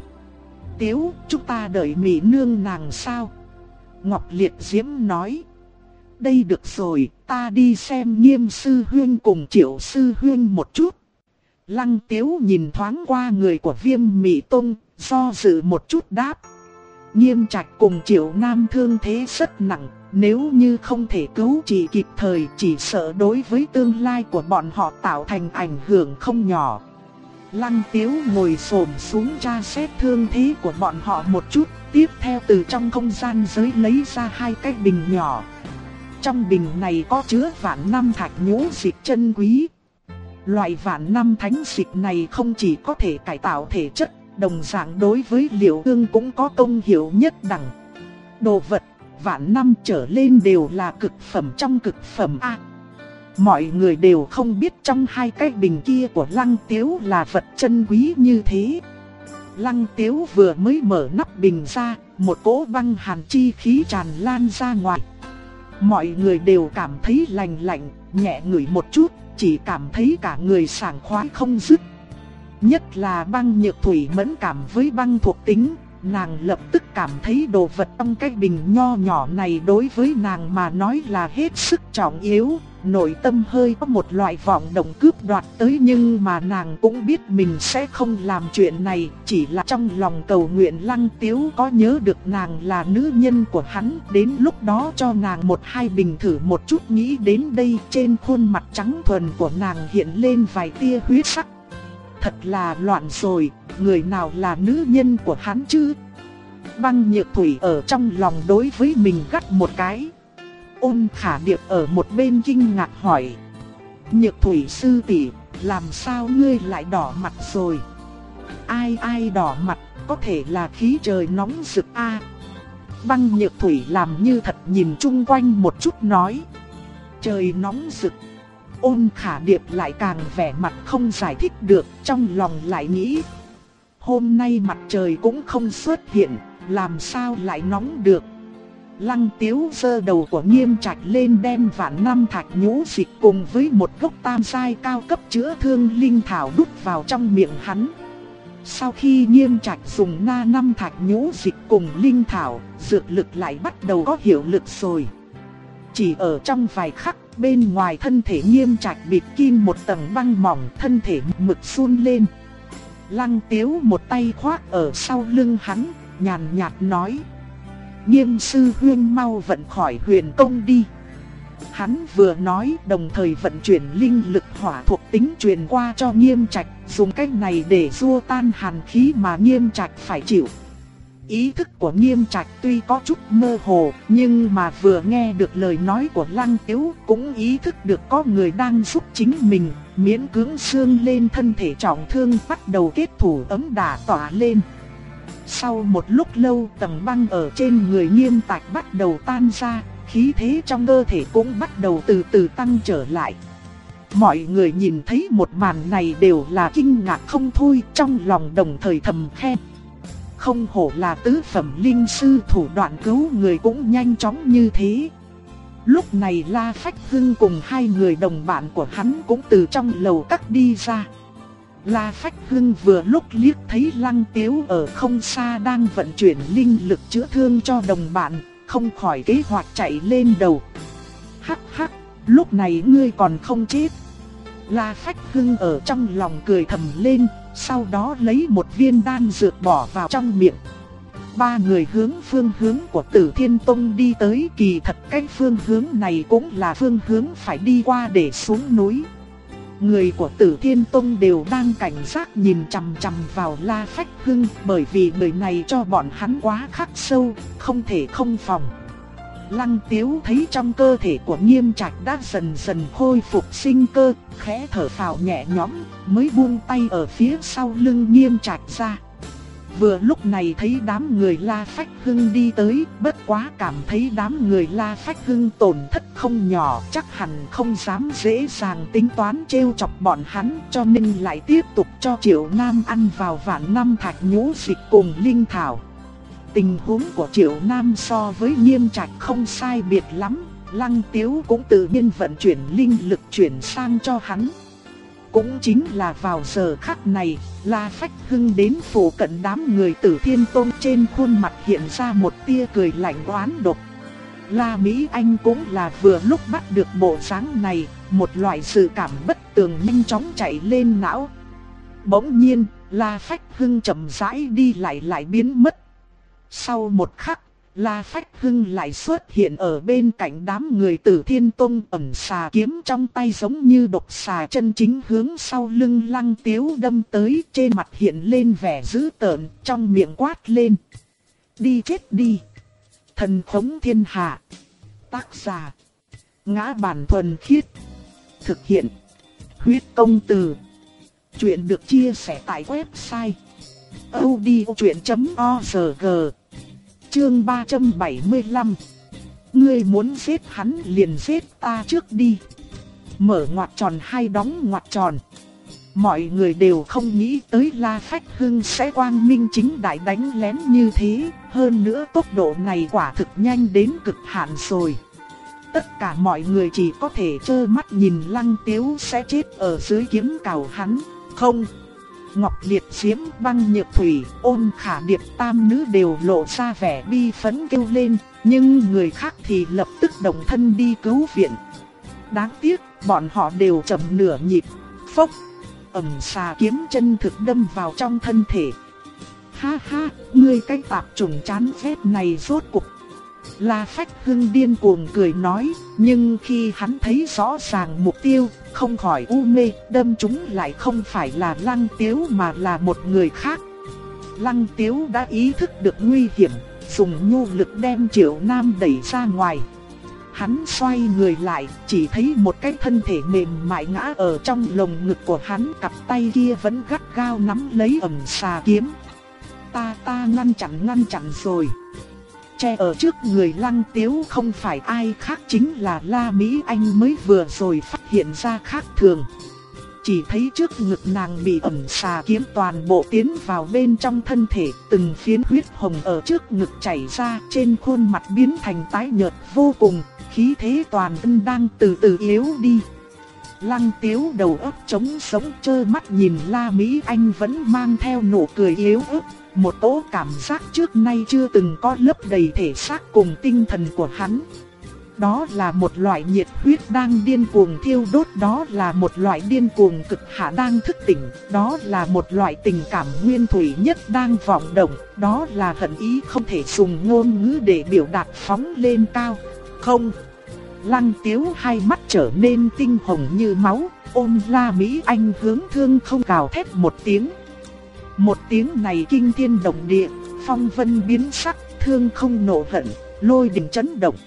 Tiếu, chúng ta đợi Mị Nương nàng sao? Ngọc Liệt Diễm nói: đây được rồi, ta đi xem Nghiêm sư huynh cùng Triệu sư huynh một chút. Lăng Tiếu nhìn thoáng qua người của Viêm Mị Tông, do dự một chút đáp: Nghiêm Trạch cùng Triệu Nam thương thế rất nặng, nếu như không thể cứu trị kịp thời, chỉ sợ đối với tương lai của bọn họ tạo thành ảnh hưởng không nhỏ. Lăng Tiếu ngồi xổm xuống tra xét thương thế của bọn họ một chút, tiếp theo từ trong không gian giới lấy ra 2 cái bình nhỏ. Trong bình này có chứa vạn năm thạch nhũ dịch chân quý. Loại vạn năm thánh dịch này không chỉ có thể cải tạo thể chất, đồng dạng đối với Liệu Ương cũng có công hiệu nhất đẳng. Đồ vật vạn năm trở lên đều là cực phẩm trong cực phẩm A. Mọi người đều không biết trong 2 cái bình kia của Lăng Tiếu là vật chân quý như thế. Lăng Tiếu vừa mới mở nắp bình ra, một cỗ băng hàn chi khí tràn lan ra ngoài. Mọi người đều cảm thấy lạnh lạnh, nhẹ ngửi một chút, chỉ cảm thấy cả người sảng khoái không dứt. Nhất là Băng Nhược Thủy mẫn cảm với băng thuộc tính, nàng lập tức cảm thấy đồ vật trong cái bình nho nhỏ này đối với nàng mà nói là hết sức trọng yếu. Nội tâm hơi có một loại vọng động cướp đoạt tới, nhưng mà nàng cũng biết mình sẽ không làm chuyện này, chỉ là trong lòng cầu nguyện Lăng Tiếu có nhớ được nàng là nữ nhân của hắn, đến lúc đó cho nàng 1-2 bình thử một chút. Nghĩ đến đây, trên khuôn mặt trắng thuần của nàng hiện lên vài tia huyết sắc. Thật là loạn rồi, người nào là nữ nhân của hắn chứ? Băng Nhược Thủy ở trong lòng đối với mình gắt một cái. Ôn Khả Điệp ở một bên kinh ngạc hỏi: Nhược Thủy sư tỷ, làm sao ngươi lại đỏ mặt rồi? Ai đỏ mặt, có thể là khí trời nóng rực a. Băng Nhược Thủy làm như thật nhìn chung quanh một chút nói. Trời nóng rực. Ôn Khả Điệp lại càng vẻ mặt không giải thích được, trong lòng lại nghĩ. Hôm nay mặt trời cũng không xuất hiện, làm sao lại nóng được? Lăng Tiếu giơ đầu của Nghiêm Trạch lên đem vạn năm thạch nhũ dịch cùng với một gốc tam giai cao cấp chữa thương linh thảo đút vào trong miệng hắn. Sau khi Nghiêm Trạch dùng na năm thạch nhũ dịch cùng linh thảo, dược lực lại bắt đầu có hiệu lực rồi. Chỉ ở trong vài khắc, bên ngoài thân thể Nghiêm Trạch bịt kín một tầng băng mỏng, thân thể mực run lên. Lăng Tiếu một tay khoác ở sau lưng hắn, nhàn nhạt nói. Nghiêm sư huynh mau vận khỏi huyền công đi. Hắn vừa nói đồng thời vận chuyển linh lực hỏa thuộc tính truyền qua cho Nghiêm Trạch, dùng cách này để xua tan hàn khí mà Nghiêm Trạch phải chịu. Ý thức của Nghiêm Trạch tuy có chút mơ hồ, nhưng mà vừa nghe được lời nói của Lăng Tiếu cũng ý thức được có người đang giúp chính mình, miễn cưỡng xương lên thân thể trọng thương bắt đầu kết thủ ấm đả tỏa lên. Sau một lúc lâu tầng băng ở trên người Nghiêm Trạch bắt đầu tan ra, khí thế trong cơ thể cũng bắt đầu từ từ tăng trở lại. Mọi người nhìn thấy một màn này đều là kinh ngạc không thôi, trong lòng đồng thời thầm khen. Không hổ là tứ phẩm linh sư, thủ đoạn cứu người cũng nhanh chóng như thế. Lúc này La Phách Hưng cùng hai người đồng bạn của hắn cũng từ trong lầu các đi ra. La Phách Hưng vừa lúc liếc thấy Lăng Tiếu ở không xa đang vận chuyển linh lực chữa thương cho đồng bạn, không khỏi kế hoạch chạy lên đầu. Hắc hắc, lúc này ngươi còn không chết. La Phách Hưng ở trong lòng cười thầm lên, sau đó lấy một viên đan dược bỏ vào trong miệng. Ba người hướng phương hướng của Tử Thiên Tông đi tới, kỳ thật cái phương hướng này cũng là phương hướng phải đi qua để xuống núi. Người của Tử Thiên Tông đều đang cảnh giác nhìn chằm chằm vào La Phách Hưng, bởi vì người này cho bọn hắn quá khắc sâu, không thể không phòng. Lăng Tiếu thấy trong cơ thể của Nghiêm Trạch đã dần dần khôi phục sinh cơ, khẽ thở phào nhẹ nhõm, mới buông tay ở phía sau lưng Nghiêm Trạch ra. Vừa lúc này thấy đám người La Phách Hưng đi tới, bất quá cảm thấy đám người La Phách Hưng tổn thất không nhỏ, chắc hẳn không dám dễ dàng tính toán trêu chọc bọn hắn, cho nên lại tiếp tục cho Triệu Nam ăn vào vạn năm thạch nhũ dịch cùng linh thảo. Tình huống của Triệu Nam so với Nghiêm Trạch không sai biệt lắm, Lăng Tiếu cũng tự nhiên vận chuyển linh lực chuyển sang cho hắn. Cũng chính là vào giờ khắc này, La Phách Hưng đến phủ cận đám người Tử Thiên Tông, trên khuôn mặt hiện ra một tia cười lạnh oán độc. La Mỹ Anh cũng là vừa lúc bắt được bộ dáng này, một loại sự cảm bất tường nhanh chóng chạy lên não. Bỗng nhiên, La Phách Hưng chậm rãi đi lại biến mất. Sau một khắc, La Phách Hưng lại xuất hiện ở bên cạnh đám người Tử Thiên Tông, ẩn xà kiếm trong tay giống như độc xà chân chính hướng sau lưng Lăng Tiếu đâm tới, trên mặt hiện lên vẻ dữ tợn, trong miệng quát lên. Đi chết đi! Thần khống thiên hạ. Tác giả: Ngã Bản Thuần Khiết. Thực hiện: Huyết Công Từ. Chuyện được chia sẻ tại website audiochuyện.org. Chương 375. Ngươi muốn giết hắn liền giết ta trước đi. Mở ngoặc tròn hay đóng ngoặc tròn. Mọi người đều không nghĩ tới La Phách Hưng sẽ quang minh chính đại đánh lén như thế, hơn nữa tốc độ này quả thực nhanh đến cực hạn rồi. Tất cả mọi người chỉ có thể trơ mắt nhìn Lăng Tiếu sẽ chết ở dưới kiếm cào hắn. Không! Ngọc Liệt Diễm, Băng Nhược Thủy, Ôn Khả Điệp tam nữ đều lộ ra vẻ bi phẫn kêu lên, nhưng người khác thì lập tức đồng thân đi cứu viện. Đáng tiếc, bọn họ đều chậm nửa nhịp. Phốc! Ẩm xà kiếm chân thực đâm vào trong thân thể. Ha ha, ngươi cái tạp trùng chán ghét này rốt cục. La Phách Hưng điên cuồng cười nói, nhưng khi hắn thấy rõ ràng mục tiêu, không khỏi u mê, đâm chúng lại không phải là Lăng Tiếu mà là một người khác. Lăng Tiếu đã ý thức được nguy hiểm, dùng nhu lực đem Triệu Nam đẩy ra ngoài. hắn xoay người lại, chỉ thấy một cái thân thể mềm mại ngã ở trong lồng ngực của hắn, cặp tay kia vẫn gắt gao nắm lấy ẩm xà kiếm. Ta ngăn chặn rồi. Che ở trước người Lăng Tiếu không phải ai khác chính là La Mỹ Anh mới vừa rồi phát hiện ra khác thường. Chỉ thấy trước ngực nàng bị ẩm xà kiếm toàn bộ tiến vào bên trong thân thể, từng phiến huyết hồng ở trước ngực chảy ra, trên khuôn mặt biến thành tái nhợt vô cùng, khí thế toàn thân đang từ từ yếu đi. Lăng Tiếu đầu óc trống sống trơ mắt nhìn La Mỹ Anh vẫn mang theo nụ cười yếu ớt, một cỗ cảm giác trước nay chưa từng có lấp đầy thể xác cùng tinh thần của hắn. Đó là một loại nhiệt huyết đang điên cuồng thiêu đốt, đó là một loại điên cuồng cực hạn đang thức tỉnh, đó là một loại tình cảm nguyên thủy nhất đang vọng động, đó là hận ý không thể dùng ngôn ngữ để biểu đạt phóng lên cao. Không! Lăng Tiếu hai mắt trở nên tinh hồng như máu, ôm La Mỹ Anh hướng Thương Không gào thét một tiếng. Một tiếng này kinh thiên động địa, phong vân biến sắc, Thương Không nộ hận, lôi đình chấn động.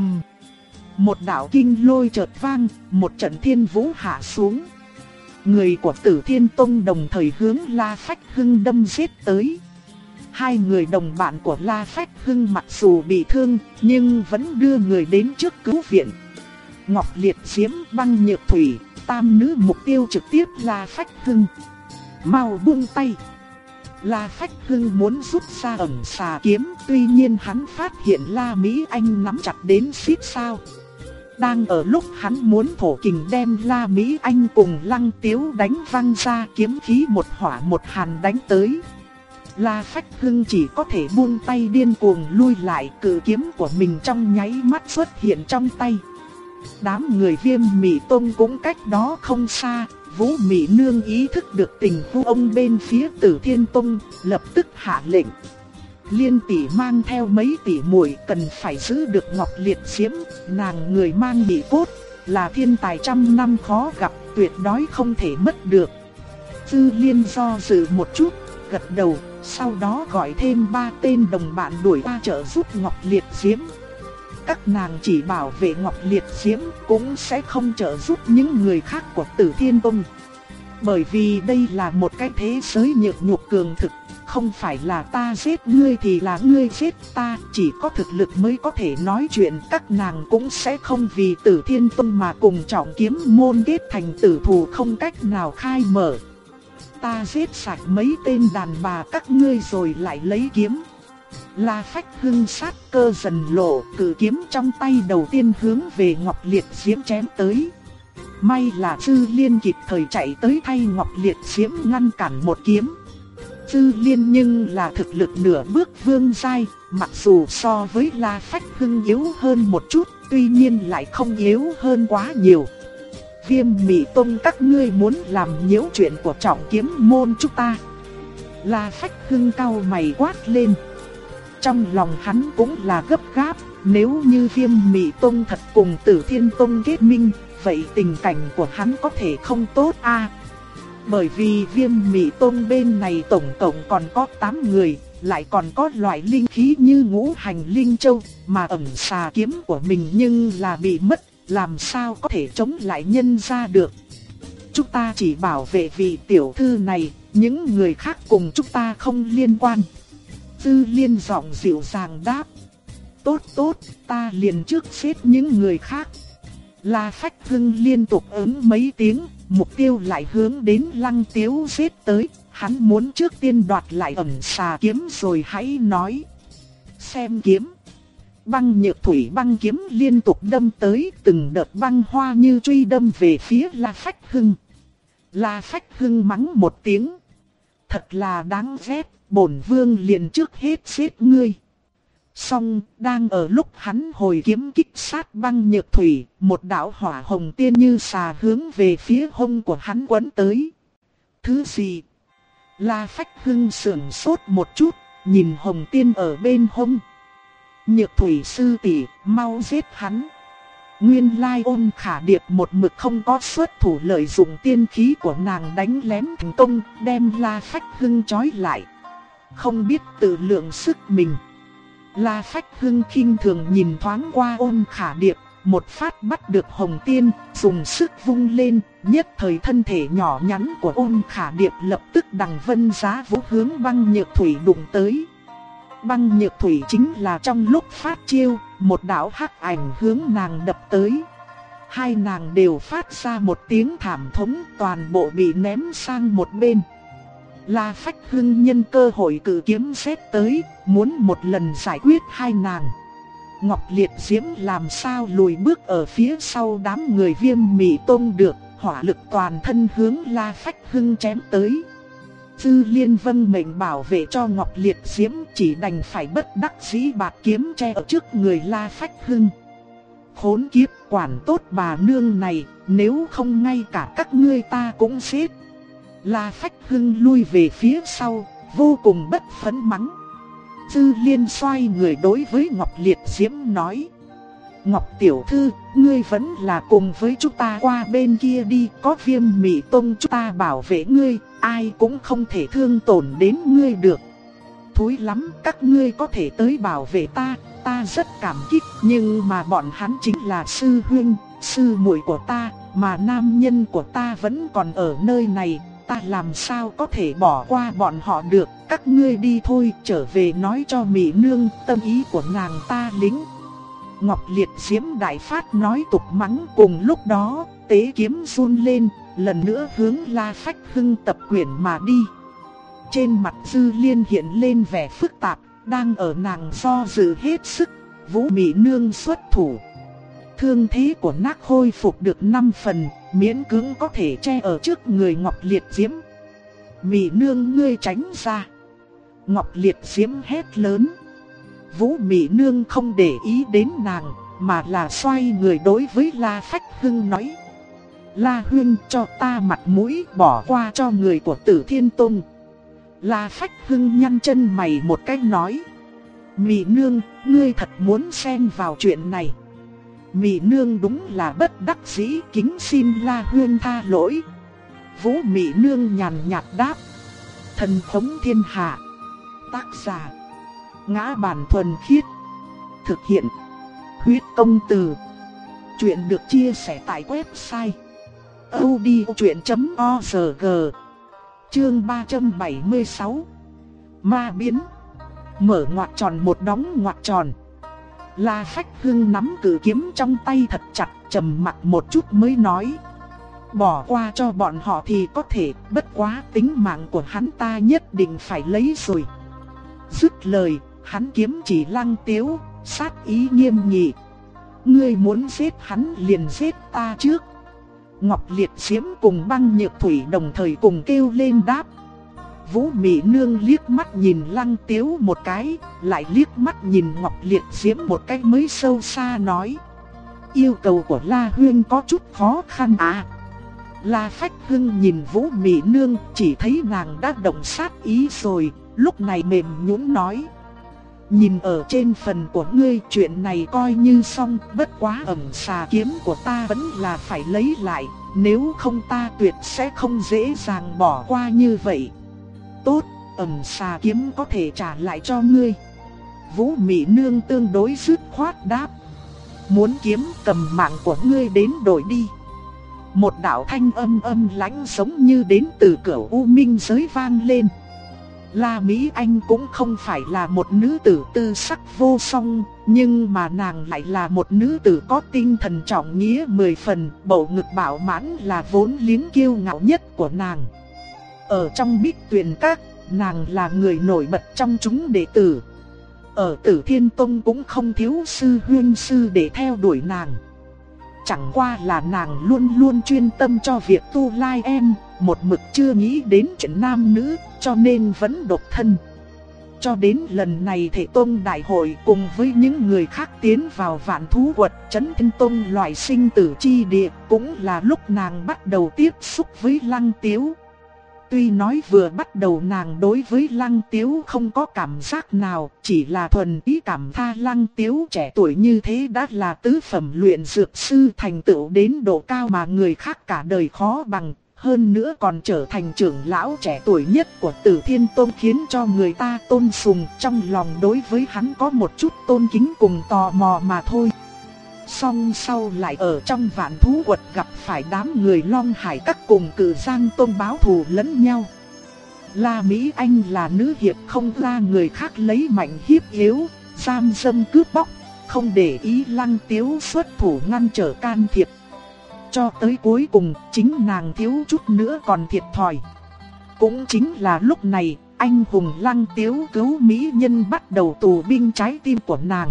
Một đạo kinh lôi chợt vang, một trận thiên vũ hạ xuống. Người của Tử Thiên Tông đồng thời hướng La Phách Hưng đâm giết tới. Hai người đồng bạn của La Phách Hưng mặc dù bị thương, nhưng vẫn đưa người đến trước cứu viện. Ngọc Liệt Diễm, Băng Nhược Thủy, tam nữ mục tiêu trực tiếp La Phách Hưng. Mau buông tay! La Phách Hưng muốn rút ra ẩm xà kiếm, tuy nhiên hắn phát hiện La Mỹ Anh nắm chặt đến xít sao. Đang ở lúc hắn muốn thổ kình đem La Mỹ Anh cùng Lăng Tiếu đánh văng ra, kiếm khí một hỏa một hàn đánh tới. La Phách Hưng chỉ có thể buông tay điên cuồng lui lại, cự kiếm của mình trong nháy mắt xuất hiện trong tay. Đám người Viêm Mị Tông cũng cách đó không xa. Vũ Mị Nương ý thức được tình huống ông bên phía Tử Thiên Tông, lập tức hạ lệnh. Liên tỷ mang theo mấy tỷ muội cần phải giữ được Ngọc Liệt Diễm, nàng người mang bị cốt, là thiên tài trăm năm khó gặp, tuyệt đối không thể mất được. Tư Liên do dự một chút, gật đầu, sau đó gọi thêm 3 tên đồng bạn đuổi ra trợ giúp Ngọc Liệt Diễm. Các nàng chỉ bảo vệ Ngọc Liệt Diễm, cũng sẽ không trợ giúp những người khác của Tử Thiên Tông. Bởi vì đây là một cái thế giới nhược nhục cường thực, không phải là ta giết ngươi thì là ngươi giết ta, chỉ có thực lực mới có thể nói chuyện. Các nàng cũng sẽ không vì Tử Thiên Tông mà cùng Trọng Kiếm môn kết thành tử thù không cách nào khai mở. Ta giết sạch mấy tên đàn bà các ngươi rồi lại lấy kiếm. La Phách Hưng sát cơ dần lộ, cự kiếm trong tay đầu tiên hướng về Ngọc Liệt Diễm chém tới. May là Tư Liên kịp thời chạy tới thay Ngọc Liệt Diễm ngăn cản một kiếm. Tư Liên nhưng là thực lực nửa bước vương giai, mặc dù so với La Phách Hưng yếu hơn một chút, tuy nhiên lại không yếu hơn quá nhiều. Viêm Mị Tông các ngươi muốn làm nhiễu chuyện của Trọng Kiếm môn chúng ta. La Phách Hưng cau mày quát lên. Trong lòng hắn cũng là gấp gáp, nếu như Viêm Mị Tông thật cùng Tử Thiên Tông kết minh, vậy tình cảnh của hắn có thể không tốt a. Bởi vì Viêm Mị Tông bên này tổng cộng còn có 8 người, lại còn có loại linh khí như ngũ hành linh châu, mà ẩn xà kiếm của mình nhưng là bị mất, làm sao có thể chống lại nhân ra được. Chúng ta chỉ bảo vệ vị tiểu thư này, những người khác cùng chúng ta không liên quan. Tư Liên giọng dịu dàng đáp. Tốt, ta liền trước xếp những người khác. La Phách Hưng liên tục ứng mấy tiếng, mục tiêu lại hướng đến Lăng Tiếu giết tới. Hắn muốn trước tiên đoạt lại ẩn xà kiếm rồi hãy nói. Xem kiếm. Băng Nhược Thủy băng kiếm liên tục đâm tới, từng đợt băng hoa như truy đâm về phía La Phách Hưng. La Phách Hưng mắng một tiếng. Thật là đáng ghét, bổn vương liền trước hết giết ngươi. Xong, đang ở lúc hắn hồi kiếm kích sát Băng Nhược Thủy, một đạo hỏa hồng tiên như xà hướng về phía hông của hắn quấn tới. Thứ gì? La Phách Hưng sững sốt một chút, nhìn hồng tiên ở bên hông. Nhược Thủy sư tỷ, mau giết hắn. Nguyên lai Ôn Khả Điệp một mực không có xuất thủ, lợi dụng tiên khí của nàng đánh lén thành công, đem La Phách Hưng trói lại. Không biết tự lượng sức mình. La Phách Hưng khinh thường nhìn thoáng qua Ôn Khả Điệp, một phát bắt được Hồng Tiên, dùng sức vung lên, nhất thời thân thể nhỏ nhắn của Ôn Khả Điệp lập tức đằng vân giá vũ hướng Băng Nhược Thủy đụng tới. Băng Nhược Thủy chính là trong lúc phát chiêu, một đạo hắc ảnh hướng nàng đập tới. Hai nàng đều phát ra một tiếng thảm thống, toàn bộ bị ném sang một bên. La Phách Hưng nhân cơ hội cử kiếm xét tới, muốn một lần giải quyết hai nàng. Ngọc Liệt Diễm làm sao lùi bước ở phía sau đám người Viêm Mị Tông được, hỏa lực toàn thân hướng La Phách Hưng chém tới. Dư Liên vâng mệnh bảo vệ cho Ngọc Liệt Diễm, chỉ đành phải bất đắc dĩ bạt kiếm che ở trước người La Phách Hưng. Khốn kiếp, quản tốt bà nương này, nếu không ngay cả các ngươi ta cũng giết. La Phách Hưng lui về phía sau, vô cùng bất phấn mắng. Dư Liên xoay người đối với Ngọc Liệt Diễm nói: Ngọc tiểu thư, ngươi vẫn là cùng với chúng ta qua bên kia đi, có Viêm Mị Tông chúng ta bảo vệ ngươi, ai cũng không thể thương tổn đến ngươi được. Thối lắm, các ngươi có thể tới bảo vệ ta, ta rất cảm kích, nhưng mà bọn hắn chính là sư huynh, sư muội của ta, mà nam nhân của ta vẫn còn ở nơi này, ta làm sao có thể bỏ qua bọn họ được, các ngươi đi thôi, trở về nói cho Mị nương, tâm ý của nàng ta lính. Ngọc Liệt Diễm đại phát nói tục mắng, cùng lúc đó, tế kiếm run lên, lần nữa hướng La Phách Hưng tập quyển mà đi. Trên mặt Dư Liên hiện lên vẻ phức tạp, đang ở nàng do dự hết sức, Vũ Mị nương xuất thủ. Thương thế của nác khôi phục được 5 phần, miễn cưỡng có thể che ở trước người Ngọc Liệt Diễm. Mị nương ngươi tránh ra. Ngọc Liệt Diễm hét lớn. Vũ Mị nương không để ý đến nàng, mà là xoay người đối với La Phách Hưng nói: La huynh, cho ta mặt mũi, bỏ qua cho người của Tử Thiên Tông. La Phách Hưng nhăn chân mày một cái nói: Mị nương, ngươi thật muốn xen vào chuyện này. Mị nương đúng là bất đắc dĩ, kính xin La huynh tha lỗi. Vũ Mị nương nhàn nhạt đáp: Thần thống thiên hạ. Tác giả: Ngã Bản Thuần Khiết. Thực hiện: Huyết Công Từ. Chuyện được chia sẻ tại website audiochuyện.org. Chương 376. Ma biến. Mở ngoặc tròn một đóng ngoặc tròn. La Phách Hưng nắm cử kiếm trong tay thật chặt, trầm mặc một chút mới nói: Bỏ qua cho bọn họ thì có thể, bất quá tính mạng của hắn ta nhất định phải lấy rồi. Dứt lời, hắn kiếm chỉ Lăng Tiếu, sát ý nghiêm nghị: Ngươi muốn giết hắn liền giết ta trước. Ngọc Liệt Diễm cùng Băng Nhược Thủy đồng thời cùng kêu lên đáp. Vũ Mị nương liếc mắt nhìn Lăng Tiếu một cái, lại liếc mắt nhìn Ngọc Liệt Diễm một cái mới sâu xa nói: Yêu cầu của La huynh có chút khó khăn à. La Phách Hưng nhìn Vũ Mị nương, chỉ thấy nàng đã động sát ý rồi, lúc này mềm nhũn nói: Nhìn ở trên phần của ngươi, chuyện này coi như xong, bất quá ẩm xà kiếm của ta vẫn là phải lấy lại, nếu không ta tuyệt sẽ không dễ dàng bỏ qua như vậy. Tốt, ẩm xà kiếm có thể trả lại cho ngươi. Vũ Mị nương tương đối dứt khoát đáp: Muốn kiếm, cầm mạng của ngươi đến đổi đi. Một đạo thanh âm lãnh giống như đến từ Cửu U Minh giới vang lên. La Mỹ Anh cũng không phải là một nữ tử tư sắc vô song, nhưng mà nàng lại là một nữ tử có tinh thần trọng nghĩa 10 phần, bầu ngực bảo mãn là vốn liếng kiêu ngạo nhất của nàng. Ở trong Bích Tuyền Các, nàng là người nổi bật trong chúng đệ tử. Ở Tử Thiên Tông cũng không thiếu sư huynh sư để theo đuổi nàng. Chẳng qua là nàng luôn luôn chuyên tâm cho việc tu lai em, một mực chưa nghĩ đến chuyện nam nữ, cho nên vẫn độc thân. Cho đến lần này Thể Tông đại hội cùng với những người khác tiến vào Vạn Thú Quật, Trấn Thiên Tông loại sinh tử chi địa, cũng là lúc nàng bắt đầu tiếp xúc với Lăng Tiếu. Tuy nói vừa bắt đầu nàng đối với Lăng Tiếu không có cảm giác nào, chỉ là thuần ý cảm tha Lăng Tiếu trẻ tuổi như thế đã là tứ phẩm luyện dược sư, thành tựu đến độ cao mà người khác cả đời khó bằng. Hơn nữa còn trở thành trưởng lão trẻ tuổi nhất của Tử Thiên Tông, khiến cho người ta tôn sùng, trong lòng đối với hắn có một chút tôn kính cùng tò mò mà thôi. Song sau lại ở trong Vạn Thú Quật gặp phải đám người Long Hải Các cùng Cử Giang Tôn báo thù lẫn nhau. La Mỹ Anh là nữ hiệp không ra người khác lấy mạnh hiếp yếu, giam dâm cướp bóc, không để ý Lăng Tiếu xuất thủ ngăn trở can thiệp. Cho tới cuối cùng, chính nàng thiếu chút nữa còn thiệt thòi. Cũng chính là lúc này, anh hùng Lăng Tiếu cứu mỹ nhân bắt đầu tù binh trái tim của nàng.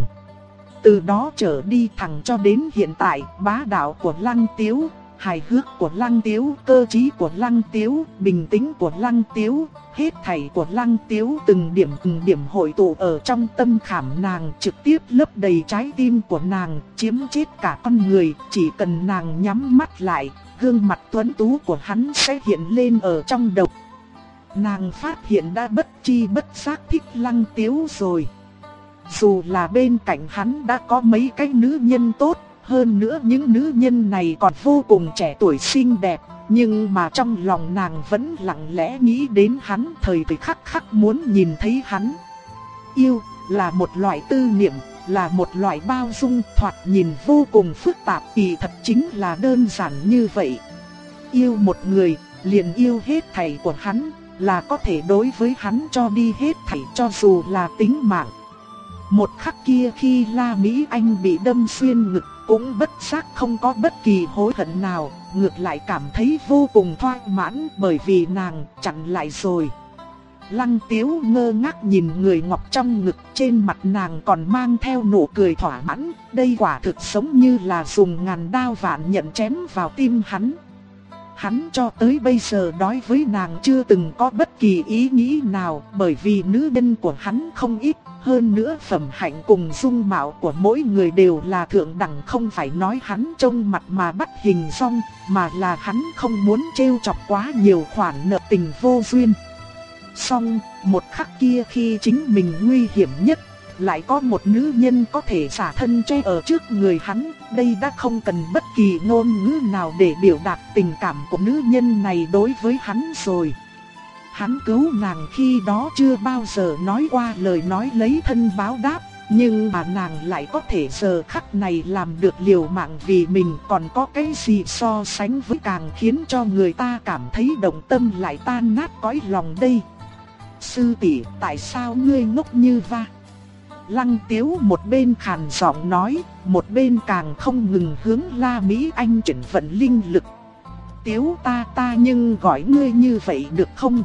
Từ đó trở đi thẳng cho đến hiện tại, bá đạo của Lăng Tiếu, hài hước của Lăng Tiếu, cơ trí của Lăng Tiếu, bình tĩnh của Lăng Tiếu, hết thảy của Lăng Tiếu từng điểm hội tụ ở trong tâm khảm nàng, trực tiếp lấp đầy trái tim của nàng, chiếm chết cả con người. Chỉ cần nàng nhắm mắt lại, gương mặt tuấn tú của hắn sẽ hiện lên ở trong đầu. Nàng phát hiện đã bất chi bất giác thích Lăng Tiếu rồi. Dù là bên cạnh hắn đã có mấy cái nữ nhân tốt, hơn nữa những nữ nhân này còn vô cùng trẻ tuổi xinh đẹp, nhưng mà trong lòng nàng vẫn lặng lẽ nghĩ đến hắn, thời khắc khắc muốn nhìn thấy hắn. Yêu là một loại tư niệm, là một loại bao dung, thoạt nhìn vô cùng phức tạp, kỳ thật chính là đơn giản như vậy. Yêu một người, liền yêu hết thảy của hắn, là có thể đối với hắn cho đi hết thảy, cho dù là tính mạng. Một khắc kia khi La Mỹ Anh bị đâm xuyên ngực, cũng bất giác không có bất kỳ hối hận nào, ngược lại cảm thấy vô cùng thỏa mãn bởi vì nàng chặn lại rồi. Lăng Tiếu ngơ ngác nhìn người ngọc trong ngực, trên mặt nàng còn mang theo nụ cười thỏa mãn, đây quả thực giống như là dùng ngàn đao vạn nhận chém vào tim hắn. Hắn cho tới bây giờ đối với nàng chưa từng có bất kỳ ý nghĩ nào, bởi vì nữ nhân của hắn không ít, hơn nữa phẩm hạnh cùng dung mạo của mỗi người đều là thượng đẳng, không phải nói hắn trông mặt mà bắt hình dong, mà là hắn không muốn trêu chọc quá nhiều khoản nợ tình vô duyên. Song, một khắc kia khi chính mình nguy hiểm nhất, lại có một nữ nhân có thể xả thân che ở trước người hắn, đây đã không cần bất kỳ ngôn ngữ nào để biểu đạt tình cảm của nữ nhân này đối với hắn rồi. Hắn cứu nàng khi đó chưa bao giờ nói qua lời nói lấy thân báo đáp, nhưng mà nàng lại có thể giờ khắc này làm được liều mạng vì mình, còn có cái gì so sánh với càng khiến cho người ta cảm thấy động tâm lại tan nát cõi lòng đây. Sư tỷ, tại sao ngươi ngốc như va? Lăng Tiếu một bên khàn giọng nói, một bên càng không ngừng hướng La Mỹ Anh chuyển vận linh lực. Tiếu ta nhưng gọi ngươi như vậy được không?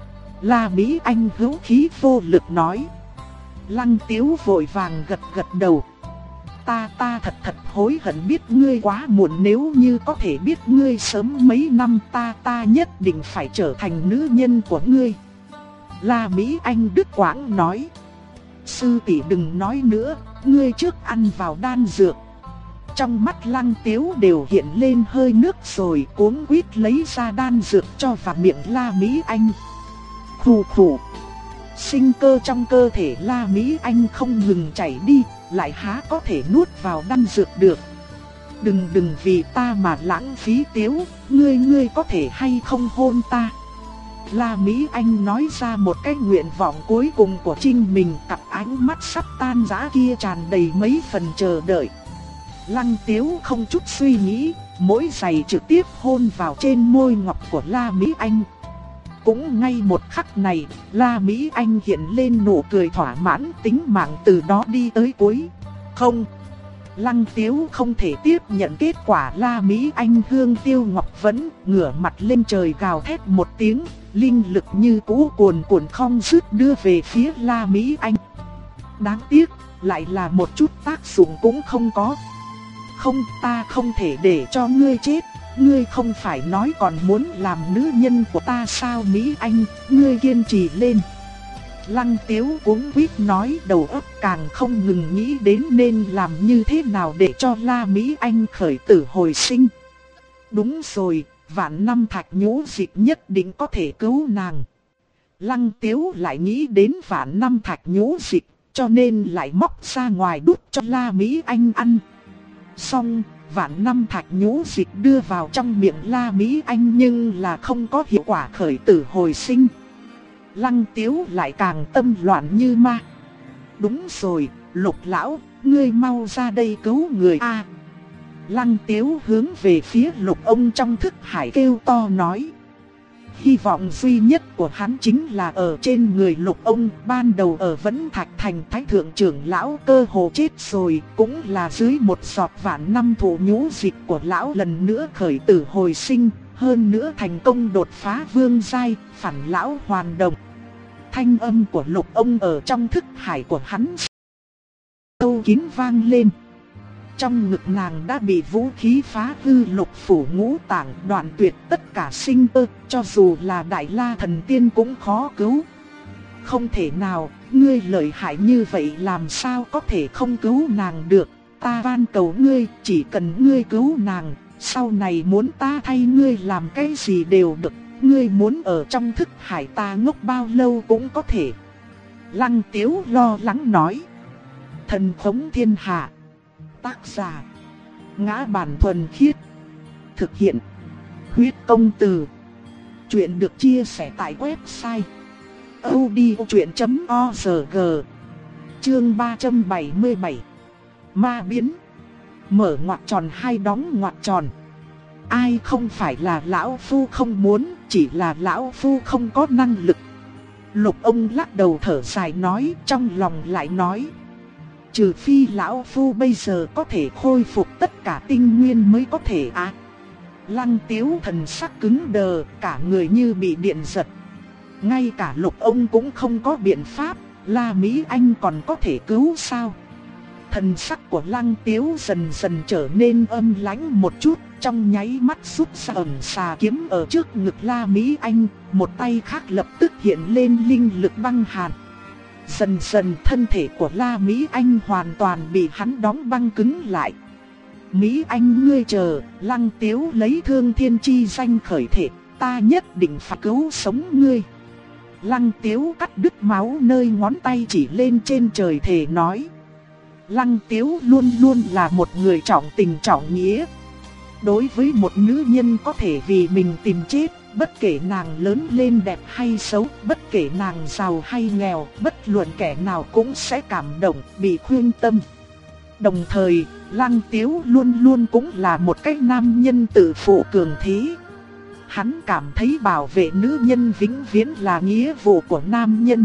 La Mỹ Anh hữu khí vô lực nói. Lăng Tiếu vội vàng gật đầu. Ta thật hối hận biết ngươi quá muộn, nếu như có thể biết ngươi sớm mấy năm ta nhất định phải trở thành nữ nhân của ngươi. La Mỹ Anh đứt quãng nói. Sư tỷ đừng nói nữa, ngươi trước ăn vào đan dược. Trong mắt Lăng Tiếu đều hiện lên hơi nước rồi cuống quýt lấy ra đan dược cho vào miệng La Mỹ Anh. Khủ khủ. Sinh cơ trong cơ thể La Mỹ Anh không ngừng chảy đi, lại há có thể nuốt vào đan dược được. Đừng vì ta mà lãng phí Tiếu, ngươi có thể hay không hôn ta? La Mỹ Anh nói ra một cái nguyện vọng cuối cùng của chính mình, cặp ánh mắt sắp tan rã kia tràn đầy mấy phần chờ đợi. Lăng Tiếu không chút suy nghĩ, mỗi giày trực tiếp hôn vào trên môi ngọc của La Mỹ Anh. Cũng ngay một khắc này, La Mỹ Anh hiện lên nụ cười thỏa mãn, tính mạng từ đó đi tới cuối. Không, Lăng Tiếu không thể tiếp nhận kết quả. La Mỹ Anh hương tiêu ngọc vẫn ngửa mặt lên trời gào thét một tiếng, linh lực như cũ cuồn cuộn không dứt đưa về phía La Mỹ Anh. Đáng tiếc, lại là một chút tác dụng cũng không có. Không, ta không thể để cho ngươi chết. Ngươi không phải nói còn muốn làm nữ nhân của ta sao Mỹ Anh, ngươi kiên trì lên. Lăng Tiếu cuống quýt nói, đầu óc càng không ngừng nghĩ đến nên làm như thế nào để cho La Mỹ Anh khởi tử hồi sinh. Đúng rồi, Vạn Năm Thạch Nhũ Dịch nhất định có thể cứu nàng. Lăng Tiếu lại nghĩ đến Vạn Năm Thạch Nhũ Dịch, cho nên lại móc ra ngoài đút cho La Mỹ Anh ăn. Xong, Vạn Năm Thạch Nhũ Dịch đưa vào trong miệng La Mỹ Anh nhưng là không có hiệu quả khởi tử hồi sinh. Lăng Tiếu lại càng tâm loạn như ma. Đúng rồi, Lục lão, ngươi mau ra đây cứu người a. Lăng Tiếu hướng về phía Lục Ông trong thức hải kêu to nói. Hy vọng duy nhất của hắn chính là ở trên người Lục Ông. Ban đầu ở Vẫn Thạch Thành, Thái Thượng trưởng lão cơ hồ chết rồi, cũng là dưới một giọt vạn năm thụ nhũ dịch của lão lần nữa khởi tử hồi sinh, hơn nữa thành công đột phá vương giai, phản lão hoàn đồng. Thanh âm của Lục Ông ở trong thức hải của hắn sâu kín vang lên. Trong ngực nàng đã bị vũ khí phá hư lục phủ ngũ tạng, đoạn tuyệt tất cả sinh cơ, cho dù là Đại La thần tiên cũng khó cứu. Không thể nào, ngươi lợi hại như vậy làm sao có thể không cứu nàng được. Ta van cầu ngươi, chỉ cần ngươi cứu nàng, sau này muốn ta thay ngươi làm cái gì đều được. Ngươi muốn ở trong thức hải ta ngốc bao lâu cũng có thể. Lăng Tiếu lo lắng nói. Thần khống thiên hạ. Tác giả Ngã Bản Thuần Khiết. Thực hiện Huyết Công Từ. Chuyện được chia sẻ tại website audiochuyện.org. Chương 377 Ma biến. Mở ngoặc tròn hay đóng ngoặc tròn. Ai không phải là lão phu không muốn, chỉ là lão phu không có năng lực. Lục Ông lắc đầu thở dài nói, trong lòng lại nói. Trừ phi lão phu bây giờ có thể khôi phục tất cả tinh nguyên mới có thể á. Lăng Tiếu thần sắc cứng đờ, cả người như bị điện giật. Ngay cả Lục Ông cũng không có biện pháp, La Mỹ Anh còn có thể cứu sao? Thần sắc của Lăng Tiếu dần dần trở nên âm lãnh một chút, trong nháy mắt rút ra ẩn xà kiếm ở trước ngực La Mỹ Anh, một tay khác lập tức hiện lên linh lực băng hàn. Dần dần thân thể của La Mỹ Anh hoàn toàn bị hắn đóng băng cứng lại. Mỹ Anh ngươi chờ, Lăng Tiếu lấy Thương Thiên chi danh khởi thể, ta nhất định phải cứu sống ngươi. Lăng Tiếu cắt đứt máu nơi ngón tay chỉ lên trên trời thề nói. Lăng Tiếu luôn luôn là một người trọng tình trọng nghĩa. Đối với một nữ nhân có thể vì mình tìm chết, bất kể nàng lớn lên đẹp hay xấu, bất kể nàng giàu hay nghèo, bất luận kẻ nào cũng sẽ cảm động, bị khuyên tâm. Đồng thời, Lăng Tiếu luôn luôn cũng là một cái nam nhân tự phụ cường thế. Hắn cảm thấy bảo vệ nữ nhân vĩnh viễn là nghĩa vụ của nam nhân.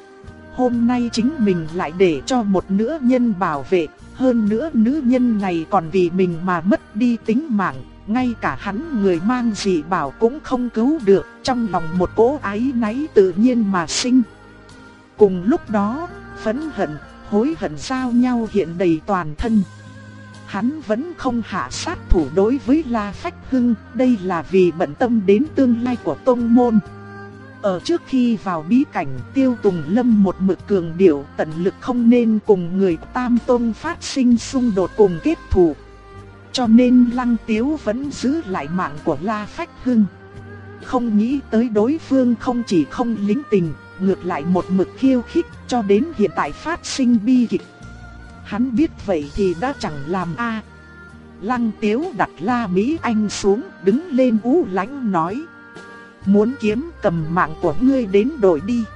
Hôm nay chính mình lại để cho một nữ nhân bảo vệ, hơn nữa nữ nhân này còn vì mình mà mất đi tính mạng. Ngay cả hắn người mang dị bảo cũng không cứu được, trong lòng một cỗ áy náy tự nhiên mà sinh. Cùng lúc đó, phẫn hận, hối hận giao nhau hiện đầy toàn thân. Hắn vẫn không hạ sát thủ đối với La Phách Hưng, đây là vì bận tâm đến tương lai của tông môn. Ở trước khi vào bí cảnh, Tiêu Tùng Lâm một mực cường điệu tận lực không nên cùng người Tam Tông phát sinh xung đột cùng kết thù. Cho nên Lăng Tiếu vẫn giữ lại mạng của La Phách Hưng. Không nghĩ tới đối phương không chỉ không lính tình, ngược lại một mực khiêu khích, cho đến hiện tại phát sinh bi kịch. Hắn biết vậy thì đã chẳng làm a. Lăng Tiếu đặt La Mỹ Anh xuống, đứng lên u lãnh nói. Muốn kiếm cầm mạng của ngươi đến đổi đi.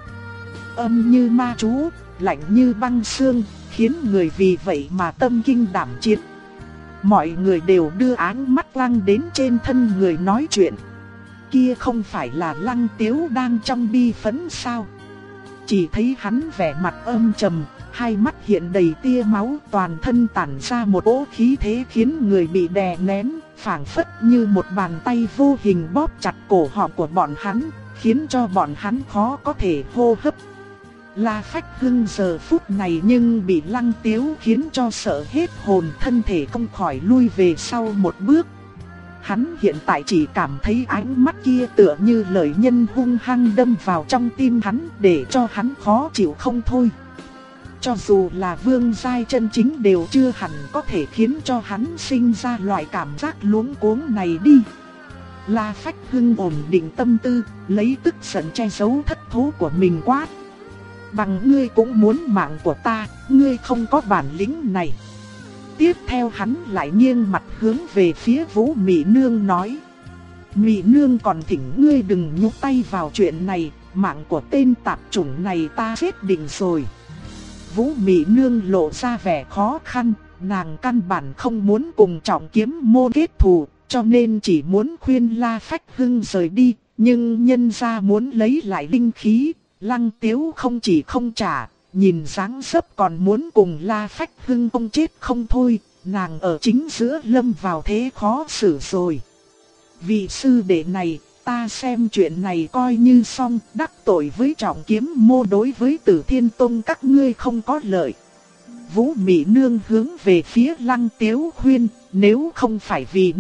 Âm như ma chú, lạnh như băng xương, khiến người vì vậy mà tâm kinh đảm chiến. Mọi người đều đưa ánh mắt Lăng đến trên thân người nói chuyện. Kia không phải là Lăng Tiếu đang trong bi phẫn sao? Chỉ thấy hắn vẻ mặt âm trầm, hai mắt hiện đầy tia máu, toàn thân tản ra một cỗ khí thế khiến người bị đè nén, phảng phất như một bàn tay vô hình bóp chặt cổ họng của bọn hắn, khiến cho bọn hắn khó có thể hô hấp. La Phách Hưng giờ phút này nhưng bị Lăng Tiếu khiến cho sợ hết hồn, thân thể không khỏi lui về sau một bước. Hắn hiện tại chỉ cảm thấy ánh mắt kia tựa như lợi nhân hung hăng đâm vào trong tim hắn, để cho hắn khó chịu không thôi. Cho dù là vương giai chân chính đều chưa hẳn có thể khiến cho hắn sinh ra loại cảm giác luống cuống này đi. La Phách Hưng ổn định tâm tư, lấy tức giận che giấu thất thố của mình quát. Bằng ngươi cũng muốn mạng của ta, ngươi không có bản lĩnh này. Tiếp theo hắn lại nghiêng mặt hướng về phía Vũ Mị Nương nói. Mị Nương còn thỉnh ngươi đừng nhúc tay vào chuyện này, mạng của tên tạp chủng này ta chết định rồi. Vũ Mị Nương lộ ra vẻ khó khăn, nàng căn bản không muốn cùng Trọng Kiếm Môn kết thù, cho nên chỉ muốn khuyên La Phách Hưng rời đi, nhưng nhân gia muốn lấy lại linh khí, Lăng Tiếu không chỉ không trả, nhìn dáng dấp còn muốn cùng La Phách Hưng không chết không thôi, nàng ở chính giữa lâm vào thế khó xử rồi. Vị sư đệ này, ta xem chuyện này coi như xong, đắc tội với Trọng Kiếm Môn đối với Tử Thiên Tông các ngươi không có lợi. Vũ Mị Nương hướng về phía Lăng Tiếu khuyên, nếu không phải vì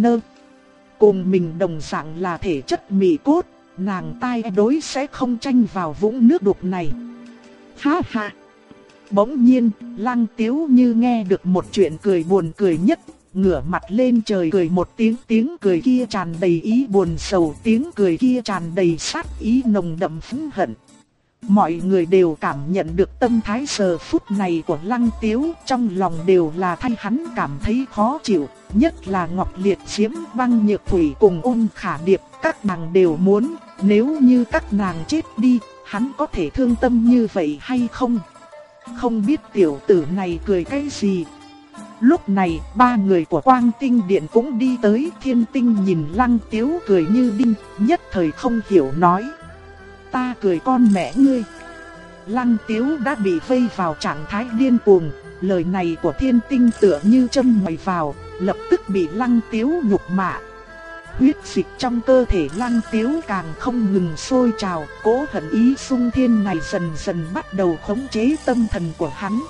cùng mình đồng dạng là thể chất mị cốt, nàng tai đối sẽ không tranh vào vũng nước đục này. Ha ha! Bỗng nhiên, Lăng Tiếu như nghe được một chuyện cười buồn cười nhất, ngửa mặt lên trời cười một tiếng, tiếng cười kia tràn đầy ý buồn sầu, tiếng cười kia tràn đầy sát ý nồng đậm phẫn hận. Mọi người đều cảm nhận được tâm thái giờ phút này của Lăng Tiếu, trong lòng đều là thay hắn cảm thấy khó chịu, nhất là Ngọc Liệt Diễm, Băng Nhược Thủy cùng Ôn Khả Điệp, các nàng đều muốn, nếu như các nàng chết đi, hắn có thể thương tâm như vậy hay không? Không biết tiểu tử này cười cái gì? Lúc này, ba người của Quang Tinh Điện cũng đi tới, Thiên Tinh nhìn Lăng Tiếu cười như đinh, nhất thời không hiểu nói. Ta cười con mẹ ngươi. Lăng Tiếu đã bị vây vào trạng thái điên cuồng, lời này của Thiên Tinh tựa như châm ngòi vào, lập tức bị Lăng Tiếu nhục mạ. Huyết dịch trong cơ thể Lăng Tiếu càng không ngừng sôi trào, cố hận ý xung thiên này dần dần bắt đầu khống chế tâm thần của hắn.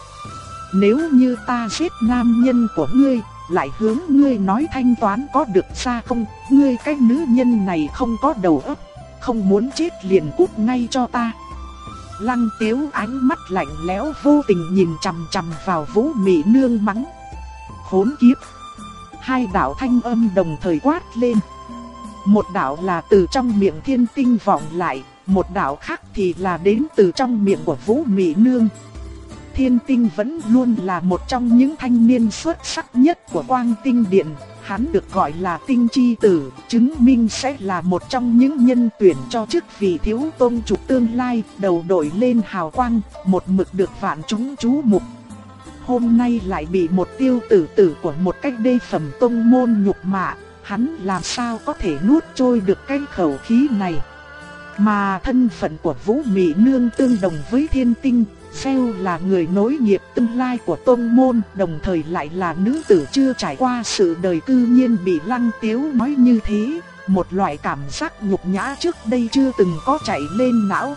Nếu như ta giết nam nhân của ngươi, lại hướng ngươi nói thanh toán có được xa không? Ngươi cái nữ nhân này không có đầu óc, không muốn chết liền cút ngay cho ta. Lăng Tiếu ánh mắt lạnh lẽo vô tình nhìn chằm chằm vào Vũ Mị Nương mắng. Khốn kiếp! Hai đạo thanh âm đồng thời quát lên. Một đạo là từ trong miệng Thiên Tinh vọng lại, một đạo khác thì là đến từ trong miệng của Vũ Mị Nương. Thiên Tinh vẫn luôn là một trong những thanh niên xuất sắc nhất của Quang Tinh Điện, hắn được gọi là Tinh Chi Tử, chứng minh sẽ là một trong những nhân tuyển cho chức vị thiếu tôn chủ tương lai, đầu đội lên hào quang, một mực được vạn chúng chú mục. Hôm nay lại bị một tiêu tử tử của một cách đê phẩm tông môn nhục mạ, hắn làm sao có thể nuốt trôi được cái khẩu khí này. Mà thân phận của Vũ Mị Nương tương đồng với Thiên Tinh, Phèo là người nối nghiệp tương lai của tông môn, đồng thời lại là nữ tử chưa trải qua sự đời cư nhiên bị Lăng Tiếu nói như thế, một loại cảm giác nhục nhã trước đây chưa từng có chạy lên não.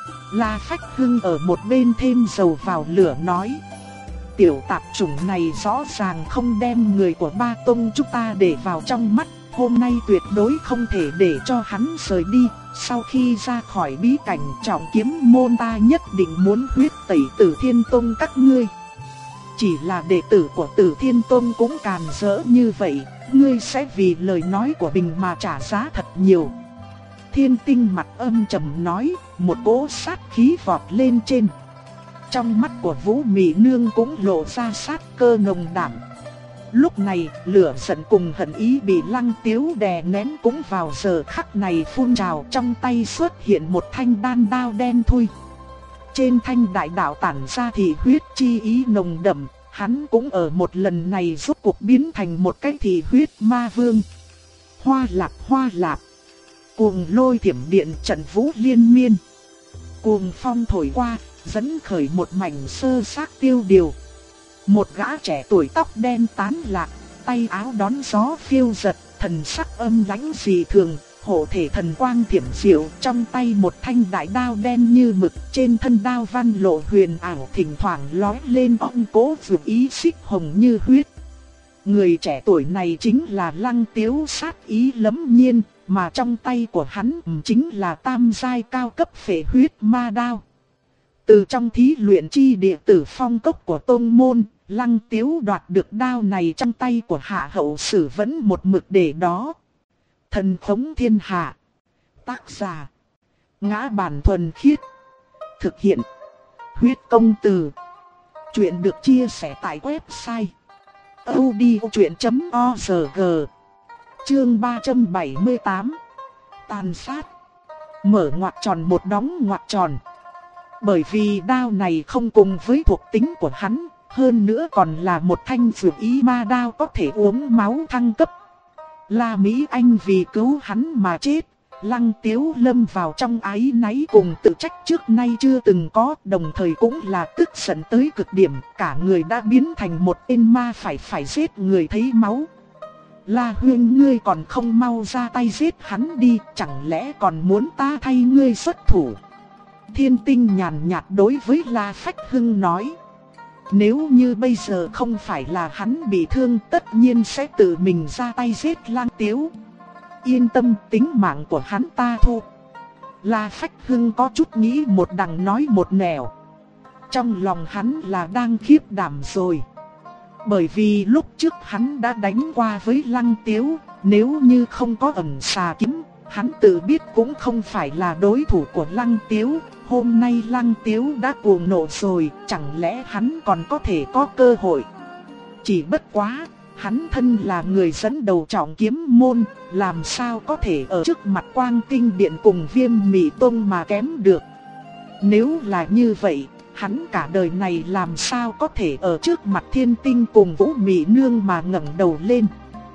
La Phách Hưng ở một bên thêm dầu vào lửa nói. Tiểu tạp chủng này rõ ràng không đem người của ba tông chúng ta để vào trong mắt, hôm nay tuyệt đối không thể để cho hắn rời đi. Sau khi ra khỏi bí cảnh Trọng Kiếm Môn ta nhất định muốn huyết tẩy Tử Thiên Tông các ngươi. Chỉ là đệ tử của Tử Thiên Tông cũng càn rỡ như vậy, ngươi sẽ vì lời nói của mình mà trả giá thật nhiều. Thiên Tinh mặt âm trầm nói, một cỗ sát khí vọt lên trên. Trong mắt của Vũ Mị Nương cũng lộ ra sát cơ nồng đậm. Lúc này, lửa giận cùng hận ý bị Lăng Tiếu đè nén cũng vào giờ khắc này phun trào, trong tay xuất hiện một thanh đan đao đen thui. Trên thanh đại đạo tản ra thị huyết chi ý nồng đậm, hắn cũng ở một lần này rốt cuộc biến thành một cái thị huyết ma vương. Hoa lạp, cuồng lôi thiểm điện trận vũ liên miên. Cuồng phong thổi qua, dẫn khởi một mảnh sơ xác tiêu điều. Một gã trẻ tuổi tóc đen tán lạc, tay áo đón gió phiêu giật, thần sắc âm lãnh dị thường, hộ thể thần quang thiểm diệu, trong tay một thanh đại đao đen như mực, trên thân đao văn lộ huyền ảo, thỉnh thoảng lóe lên ong cố dược ý xích hồng như huyết. Người trẻ tuổi này chính là Lăng Tiếu, sát ý lẫm nhiên, mà trong tay của hắn chính là tam giai cao cấp phệ huyết ma đao. Từ trong thí luyện chi địa tử phong cốc của tông môn, Lăng Tiếu đoạt được đao này trong tay của Hạ Hậu Sử vẫn một mực để đó. Thần khống thiên hạ. Tác giả: Ngã Bản Thuần Khiết. Thực hiện: Huyết Công Từ. Chuyện được chia sẻ tại website audiochuyện.org. Chương 378. Tàn sát. Mở ngoặc tròn một đóng ngoặc tròn. Bởi vì đao này không cùng với thuộc tính của hắn, hơn nữa còn là một thanh dược ý ma đao có thể uống máu thăng cấp. La Mỹ Anh vì cứu hắn mà chết, Lăng Tiếu lâm vào trong áy náy cùng tự trách trước nay chưa từng có, đồng thời cũng là tức giận tới cực điểm, cả người đã biến thành một tên ma phải giết người thấy máu. La Huyên, ngươi còn không mau ra tay giết hắn đi, chẳng lẽ còn muốn ta thay ngươi xuất thủ? Thiên Tinh nhàn nhạt đối với La Phách Hưng nói. Nếu như bây giờ không phải là hắn bị thương, tất nhiên sẽ tự mình ra tay giết Lăng Tiếu. Yên tâm, tính mạng của hắn ta thu. La Phách Hưng có chút nghĩ một đằng nói một nẻo. Trong lòng hắn là đang khiếp đảm rồi. Bởi vì lúc trước hắn đã đánh qua với Lăng Tiếu, nếu như không có ẩn xà kiếm, hắn tự biết cũng không phải là đối thủ của Lăng Tiếu. Hôm nay Lăng Tiếu đã cuồng nộ rồi, chẳng lẽ hắn còn có thể có cơ hội? Chỉ bất quá, hắn thân là người dẫn đầu Trọng Kiếm môn, làm sao có thể ở trước mặt Quang Tinh Điện cùng Viêm Mị Tông mà kém được? Nếu là như vậy, hắn cả đời này làm sao có thể ở trước mặt Thiên Tinh cùng Vũ Mị Nương mà ngẩng đầu lên?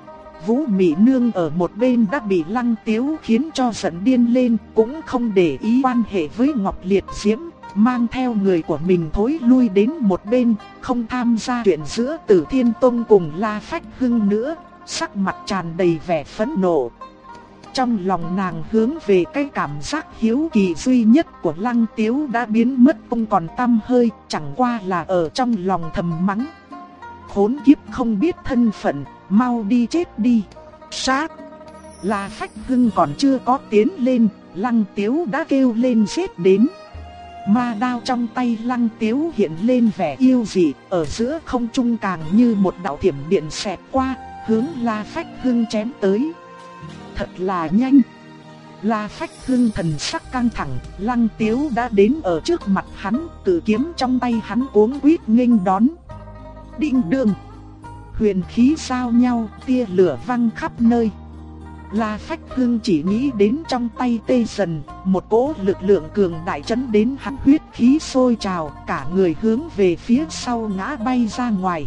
Vũ Mị Nương ở một bên đã bị Lăng Tiếu khiến cho giận điên lên, cũng không để ý quan hệ với Ngọc Liệt Diễm, mang theo người của mình thối lui đến một bên, không tham gia chuyện giữa Tử Thiên Tông cùng La Phách Hưng nữa, sắc mặt tràn đầy vẻ phẫn nộ. Trong lòng nàng hướng về cái cảm giác hiếu kỳ duy nhất của Lăng Tiếu đã biến mất không còn tăm hơi, chẳng qua là ở trong lòng thầm mắng. Khốn kiếp không biết thân phận, mau đi chết đi. Sát! La Phách Hưng còn chưa có tiến lên, Lăng Tiếu đã kêu lên giết đến. Ma đao trong tay Lăng Tiếu hiện lên vẻ yêu dị, ở giữa không trung càng như một đạo thiểm điện xẹt qua, hướng La Phách Hưng chém tới. Thật là nhanh. La Phách Hưng thần sắc căng thẳng, Lăng Tiếu đã đến ở trước mặt hắn, cự kiếm trong tay hắn cuống quýt nghênh đón. Đinh đường. Huyền khí giao nhau, tia lửa văng khắp nơi. La Phách Hưng chỉ nghĩ đến trong tay tê dần, một cỗ lực lượng cường đại chấn đến hắn huyết khí sôi trào, cả người hướng về phía sau ngã bay ra ngoài.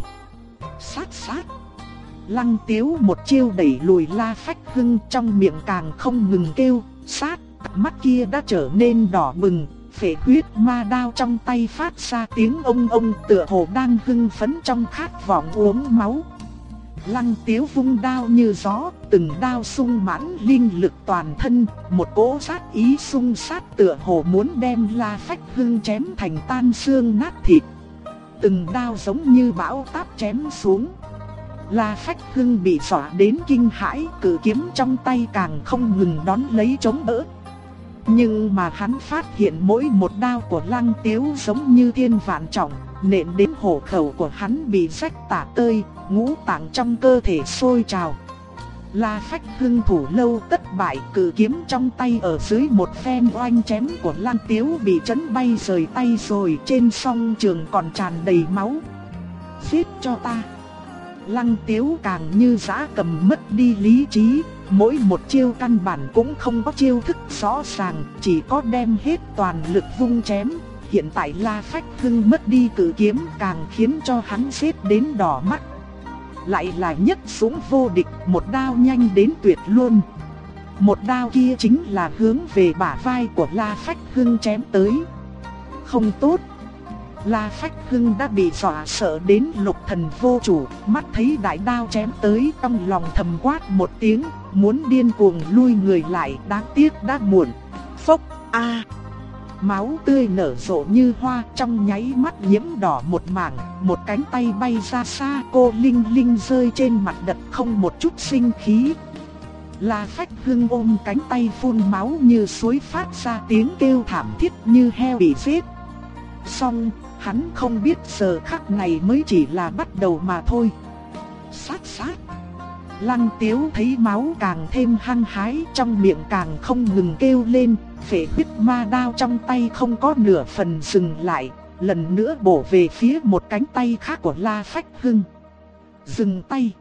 Sát sát. Lăng Tiếu một chiêu đẩy lùi La Phách Hưng, trong miệng càng không ngừng kêu sát, mắt kia đã trở nên đỏ bừng, phệ huyết ma đao trong tay phát ra tiếng ông tựa hồ đang hưng phấn trong khát vọng uống máu. Lăng Tiếu vung đao như gió, từng đao sung mãn linh lực toàn thân, một cỗ sát ý sung sát tựa hồ muốn đem La Phách Hưng chém thành tan xương nát thịt. Từng đao giống như bão táp chém xuống. La Phách Hưng bị dọa đến kinh hãi, cự kiếm trong tay càng không ngừng đón lấy chống đỡ. Nhưng mà hắn phát hiện mỗi một đao của Lăng Tiếu giống như thiên vạn trọng, nện đến hổ khẩu của hắn bị rách tả tơi, ngũ tạng trong cơ thể sôi trào. La Phách Hưng thủ lâu tất bại, cự kiếm trong tay ở dưới một phen oanh chém của Lăng Tiếu bị chấn bay rời tay rồi, trên song trường còn tràn đầy máu. Giết cho ta! Lăng Tiếu càng như dã cầm mất đi lý trí, mỗi một chiêu căn bản cũng không có chiêu thức rõ ràng, chỉ có đem hết toàn lực vung chém. Hiện tại La Phách Hưng mất đi cự kiếm càng khiến cho hắn giết đến đỏ mắt. Lại là nhất dũng vô địch, một đao nhanh đến tuyệt luôn. Một đao kia chính là hướng về bả vai của La Phách Hưng chém tới. Không tốt. La Phách Hưng đã bị dọa sợ đến lục thần vô chủ, mắt thấy đại đao chém tới, trong lòng thầm quát một tiếng, muốn điên cuồng lui người lại, đáng tiếc đã muộn. Phốc a! Máu tươi nở rộ như hoa, trong nháy mắt nhiễm đỏ một mảng, một cánh tay bay ra xa, cô Linh Linh rơi trên mặt đất không một chút sinh khí. La Phách Hưng ôm cánh tay phun máu như suối, phát ra tiếng kêu thảm thiết như heo bị giết. Xong, hắn không biết giờ khắc này mới chỉ là bắt đầu mà thôi. Sát sát. Lăng Tiếu thấy máu càng thêm hăng hái, trong miệng càng không ngừng kêu lên, phệ huyết ma đao trong tay không có nửa phần dừng lại, lần nữa bổ về phía một cánh tay khác của La Phách Hưng. Dừng tay.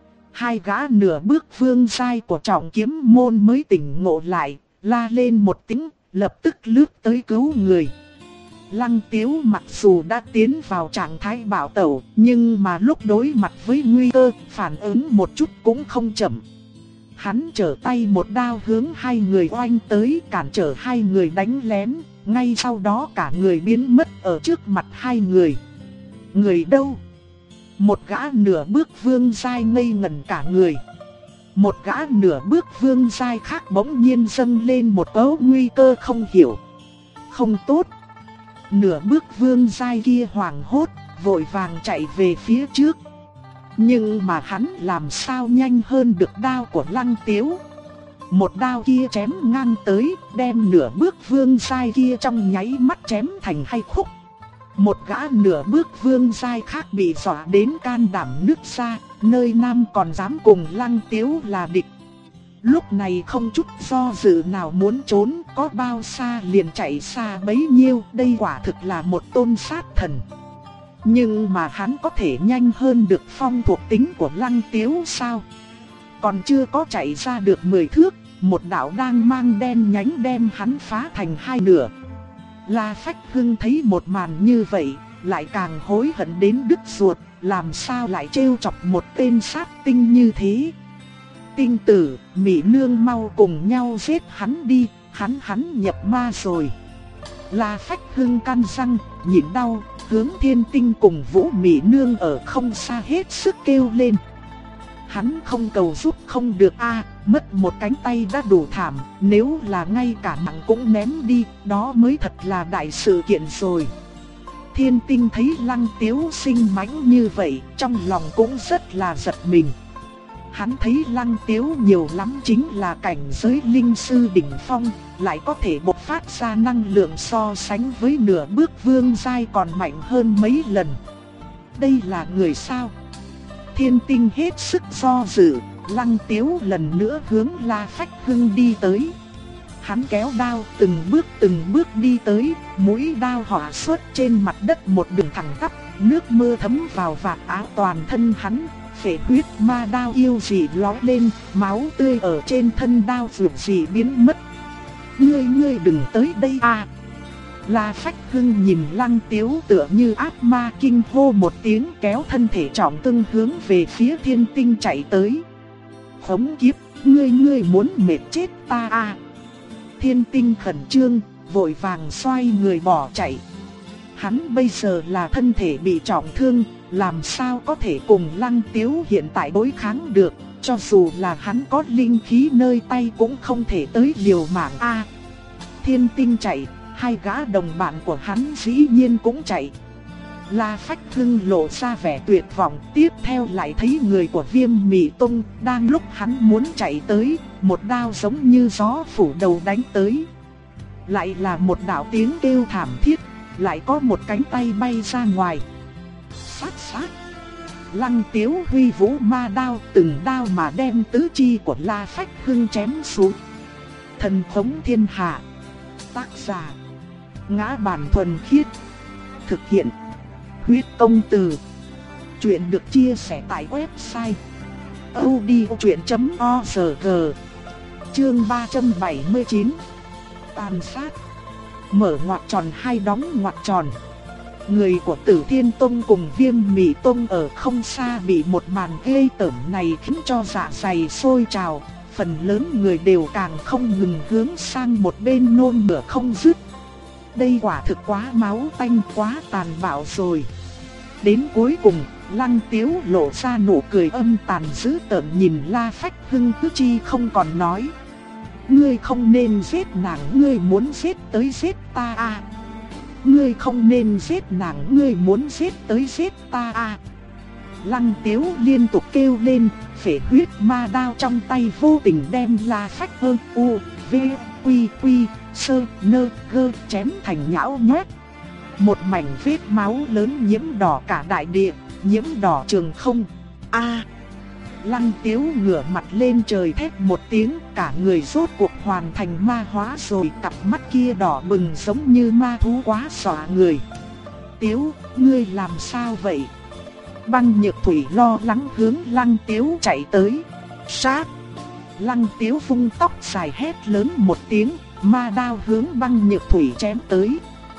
Hai gã nửa bước vương giai của Trọng Kiếm môn mới tỉnh ngộ lại, la lên một tiếng, lập tức lướt tới cứu người. Lăng Tiếu mặc dù đã tiến vào trạng thái bạo tẩu, nhưng mà lúc đối mặt với nguy cơ, phản ứng một chút cũng không chậm. Hắn trở tay một đao hướng hai người oanh tới, cản trở hai người đánh lén, ngay sau đó cả người biến mất ở trước mặt hai người. Người đâu? Một gã nửa bước vương giai ngây ngẩn cả người. Một gã nửa bước vương giai khác bỗng nhiên dâng lên một cấu nguy cơ không hiểu. Không tốt. Nửa bước vương giai kia hoảng hốt, vội vàng chạy về phía trước. Nhưng mà hắn làm sao nhanh hơn được đao của Lăng Tiếu. Một đao kia chém ngang tới, đem nửa bước vương giai kia trong nháy mắt chém thành hai khúc. Một gã nửa bước vương giai khác bị dọa đến can đảm nứt ra, nơi nam còn dám cùng Lăng Tiếu là địch. Lúc này không chút do dự nào muốn trốn, có bao xa liền chạy xa bấy nhiêu, đây quả thực là một tôn sát thần. Nhưng mà hắn có thể nhanh hơn được phong thuộc tính của Lăng Tiếu sao? Còn chưa có chạy ra được 10 thước, một đạo đang mang đen nhánh đem hắn phá thành hai nửa. La Phách Hưng thấy một màn như vậy, lại càng hối hận đến đứt ruột, làm sao lại trêu chọc một tên sát tinh như thế. Tinh tử, Mỹ Nương mau cùng nhau giết hắn đi, hắn nhập ma rồi. La Phách Hưng căn răng, nhịn đau, hướng Thiên Tinh cùng Vũ Mỹ Nương ở không xa hết sức kêu lên. Hắn không cầu giúp không được a, mất một cánh tay đã đủ thảm, nếu là ngay cả mạng cũng ném đi, đó mới thật là đại sự kiện rồi. Thiên Tinh thấy Lăng Tiếu sinh mãnh như vậy, trong lòng cũng rất là giật mình. Hắn thấy Lăng Tiếu nhiều lắm chính là cảnh giới linh sư đỉnh phong, lại có thể bộc phát ra năng lượng so sánh với nửa bước vương giai còn mạnh hơn mấy lần. Đây là người sao? Thiên Tinh hết sức do dự, Lăng Tiếu lần nữa hướng La Phách Hưng đi tới. Hắn kéo đao từng bước đi tới, mũi đao hỏa xuất trên mặt đất một đường thẳng tắp, nước mưa thấm vào vạt áo toàn thân hắn. Phệ huyết ma đao yêu dị lóe lên, máu tươi ở trên thân đao vụt dị biến mất. Ngươi đừng tới đây à! La Phách Hưng nhìn Lăng Tiếu tựa như ác ma kinh hô một tiếng, kéo thân thể trọng thương hướng về phía Thiên Tinh chạy tới. Khống kiếp, ngươi muốn mệt chết ta à! Thiên Tinh khẩn trương, vội vàng xoay người bỏ chạy. Hắn bây giờ là thân thể bị trọng thương, làm sao có thể cùng Lăng Tiếu hiện tại đối kháng được, cho dù là hắn có linh khí nơi tay cũng không thể tới liều mạng a. Thiên Tinh chạy, hai gã đồng bạn của hắn dĩ nhiên cũng chạy. La Phách Hưng lộ ra vẻ tuyệt vọng, tiếp theo lại thấy người của Viêm Mị Tông, đang lúc hắn muốn chạy tới, một đao giống như gió phủ đầu đánh tới. Lại là một đạo tiếng kêu thảm thiết, lại có một cánh tay bay ra ngoài. Sát sát. Lăng Tiếu huy vũ ma đao, từng đao mà đem tứ chi của La Phách Hưng chém xuống. Thần thống thiên hạ. Tác giả: Ngã Bản Thuần Khiết. Thực hiện: Huyết Công Từ. Chuyện được chia sẻ tại website audiochuyện.org. Chương 379. Tàn sát. Mở ngoặc tròn hay đóng ngoặc tròn. Người của Tử Thiên Tông cùng Viêm Mị Tông ở không xa bị một màn ghê tởm này khiến cho dạ dày sôi trào, phần lớn người đều càng không ngừng hướng sang một bên nôn mửa không dứt. Đây quả thực quá máu tanh, quá tàn bạo rồi. Đến cuối cùng, Lăng Tiếu lộ ra nụ cười âm tàn dữ tợn nhìn La Phách Hưng cứ chi không còn nói. Ngươi không nên giết nàng, ngươi muốn giết tới giết ta à. Ngươi không nên giết nàng, ngươi muốn giết tới giết ta à. Lăng Tiếu liên tục kêu lên, phệ huyết ma đao trong tay vô tình đem La Phách Hưng u, v, quy, sơ, nơ, gơ chém thành nhão nhét. Một mảnh vết máu lớn nhiễm đỏ cả đại địa, nhiễm đỏ trường không. A! Lăng Tiếu ngửa mặt lên trời thét một tiếng, cả người rốt cuộc hoàn thành ma hóa rồi, cặp mắt kia đỏ bừng giống như ma thú quá dọa người. Tiếu, ngươi làm sao vậy? Băng Nhược Thủy lo lắng hướng Lăng Tiếu chạy tới. Sát! Lăng Tiếu vung tóc dài hét lớn một tiếng, ma đao hướng Băng Nhược Thủy chém tới.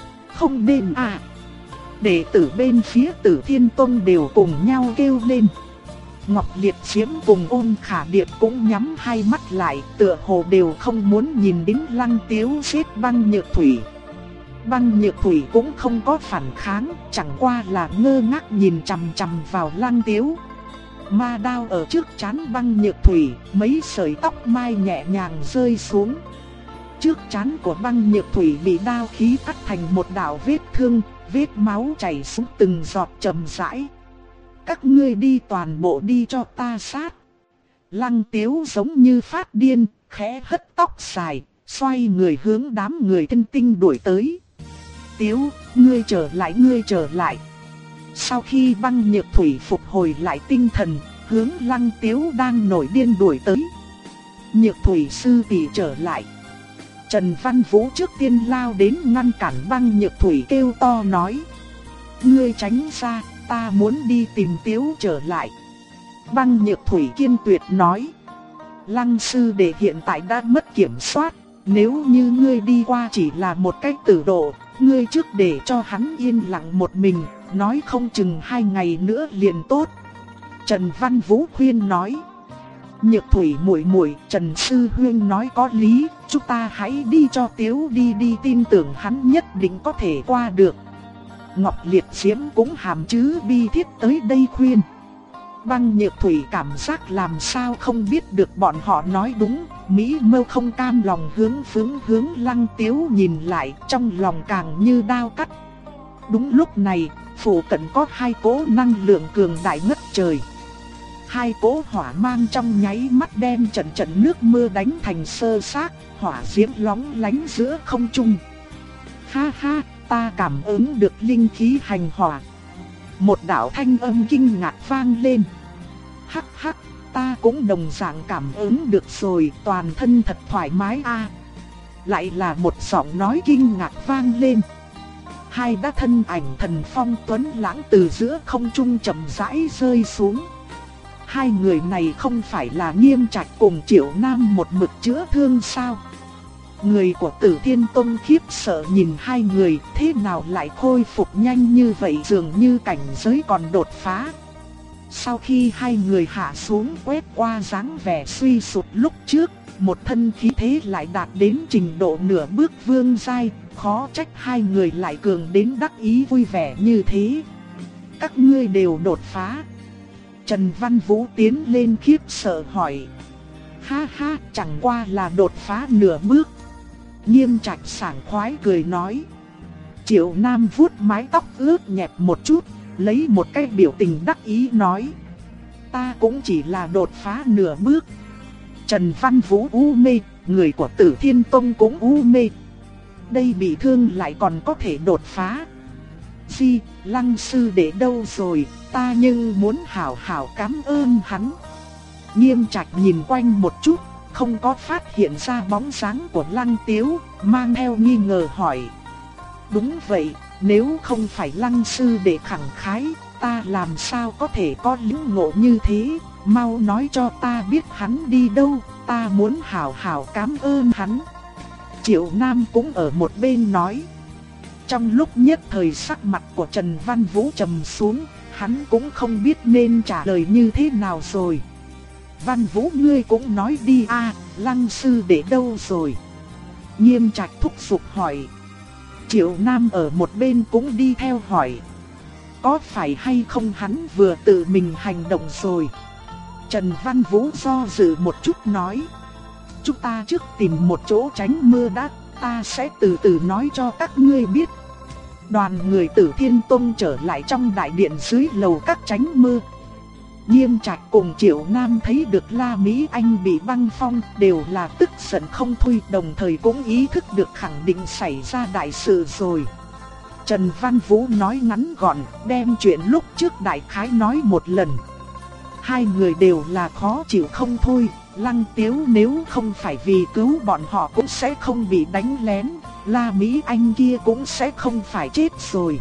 không đêm à. Đệ tử bên phía Tử Thiên Tông đều cùng nhau kêu lên. Ngọc Liệt Diễm cùng Ôn Khả Điệp cũng nhắm hai mắt lại, tựa hồ đều không muốn nhìn đến Lăng Tiếu giết Băng Nhược Thủy. Băng Nhược Thủy cũng không có phản kháng, chẳng qua là ngơ ngác nhìn chằm chằm vào Lăng Tiếu. Ma đao ở trước trán Băng Nhược Thủy, mấy sợi tóc mai nhẹ nhàng rơi xuống. Trước trán của Băng Nhược Thủy bị đao khí cắt thành một đạo vết thương, vết máu chảy xuống từng giọt chậm rãi. Các ngươi đi toàn bộ đi cho ta sát. Lăng Tiếu giống như phát điên, khẽ hất tóc dài, xoay người hướng đám người Thiên Tinh đuổi tới. Tiếu, ngươi trở lại. Sau khi Băng Nhược Thủy phục hồi lại tinh thần, hướng Lăng Tiếu đang nổi điên đuổi tới. Nhược Thủy sư tỷ trở lại. Trần Văn Vũ trước tiên lao đến ngăn cản Băng Nhược Thủy, kêu to nói: ngươi tránh ra, ta muốn đi tìm Tiếu trở lại. Băng Nhược Thủy kiên tuyệt nói: Lăng sư đệ hiện tại đã mất kiểm soát, nếu như ngươi đi qua chỉ là một cách tử độ, ngươi trước để cho hắn yên lặng một mình, nói không chừng 2 ngày nữa liền tốt. Trần Văn Vũ khuyên nói: Nhược Thủy muội muội, Trần sư huynh nói có lý, chúng ta hãy đi cho Tiếu đi, tin tưởng hắn nhất định có thể qua được. Ngọc Liệt Diễm cũng hàm chữ bi thiết tới đây khuyên. Băng Nhược Thủy cảm giác làm sao không biết được bọn họ nói đúng, mỹ mâu không cam lòng hướng Lăng Tiếu nhìn lại, trong lòng càng như đao cắt. Đúng lúc này, phủ cận có 2 cỗ năng lượng cường đại ngất trời. 2 cỗ hỏa mang trong nháy mắt đem trận nước mưa đánh thành sơ xác, hỏa diễm lóng lánh giữa không trung. Ha ha, ta cảm ứng được linh khí hành hỏa. Một đạo thanh âm kinh ngạc vang lên. Hắc hắc, ta cũng đồng dạng cảm ứng được rồi, toàn thân thật thoải mái a. Lại là một giọng nói kinh ngạc vang lên. 2 đá thân ảnh thần phong tuấn lãng từ giữa không trung chậm rãi rơi xuống. 2 người này không phải là Nghiêm Trạch cùng Triệu Nam một mực chữa thương sao? Người của Tử Thiên Tông khiếp sợ nhìn 2 người, thế nào lại khôi phục nhanh như vậy, dường như cảnh giới còn đột phá. Sau khi 2 người hạ xuống quét qua dáng vẻ suy sụp lúc trước, một thân khí thế lại đạt đến trình độ nửa bước vương giai, khó trách 2 người lại cường đến đắc ý vui vẻ như thế. Các ngươi đều đột phá. Trần Văn Vũ tiến lên khiếp sợ hỏi. Ha ha, chẳng qua là đột phá nửa bước. Nghiêm Trạch sảng khoái cười nói. Triệu Nam vuốt mái tóc ướt nhẹp một chút, lấy một cái biểu tình đắc ý nói. Ta cũng chỉ là đột phá nửa bước. Trần Văn Vũ u mê, người của Tử Thiên Tông cũng u mê. Đây bị thương lại còn có thể đột phá. Di, Lăng sư đệ đâu rồi, ta nhưng muốn hảo hảo cảm ơn hắn. Nghiêm Trạch nhìn quanh một chút, không có phát hiện ra bóng dáng của Lăng Tiếu, mang theo nghi ngờ hỏi. Đúng vậy, nếu không phải Lăng sư đệ khẳng khái, ta làm sao có thể có lĩnh ngộ như thế, mau nói cho ta biết hắn đi đâu, ta muốn hảo hảo cảm ơn hắn. Triệu Nam cũng ở một bên nói. Trong lúc nhất thời sắc mặt của Trần Văn Vũ trầm xuống, hắn cũng không biết nên trả lời như thế nào rồi. Văn Vũ ngươi cũng nói đi a, Lăng sư đệ đâu rồi? Nghiêm Trạch thúc giục hỏi. Triệu Nam ở một bên cũng đi theo hỏi. Có phải hay không hắn vừa tự mình hành động rồi? Trần Văn Vũ do dự một chút nói. Chúng ta trước tìm một chỗ tránh mưa đã, ta sẽ từ từ nói cho các ngươi biết. Đoàn người Tử Thiên Tông trở lại trong đại điện dưới lầu các tránh mưa. Nghiêm Trạch cùng Triệu Nam thấy được La Mỹ Anh bị băng phong, đều là tức giận không thôi, đồng thời cũng ý thức được khẳng định xảy ra đại sự rồi. Trần Văn Vũ nói ngắn gọn, đem chuyện lúc trước đại khái nói một lần. 2 người đều là khó chịu không thôi, Lăng Tiếu nếu không phải vì cứu bọn họ cũng sẽ không bị đánh lén, La Mỹ Anh kia cũng sẽ không phải chết rồi.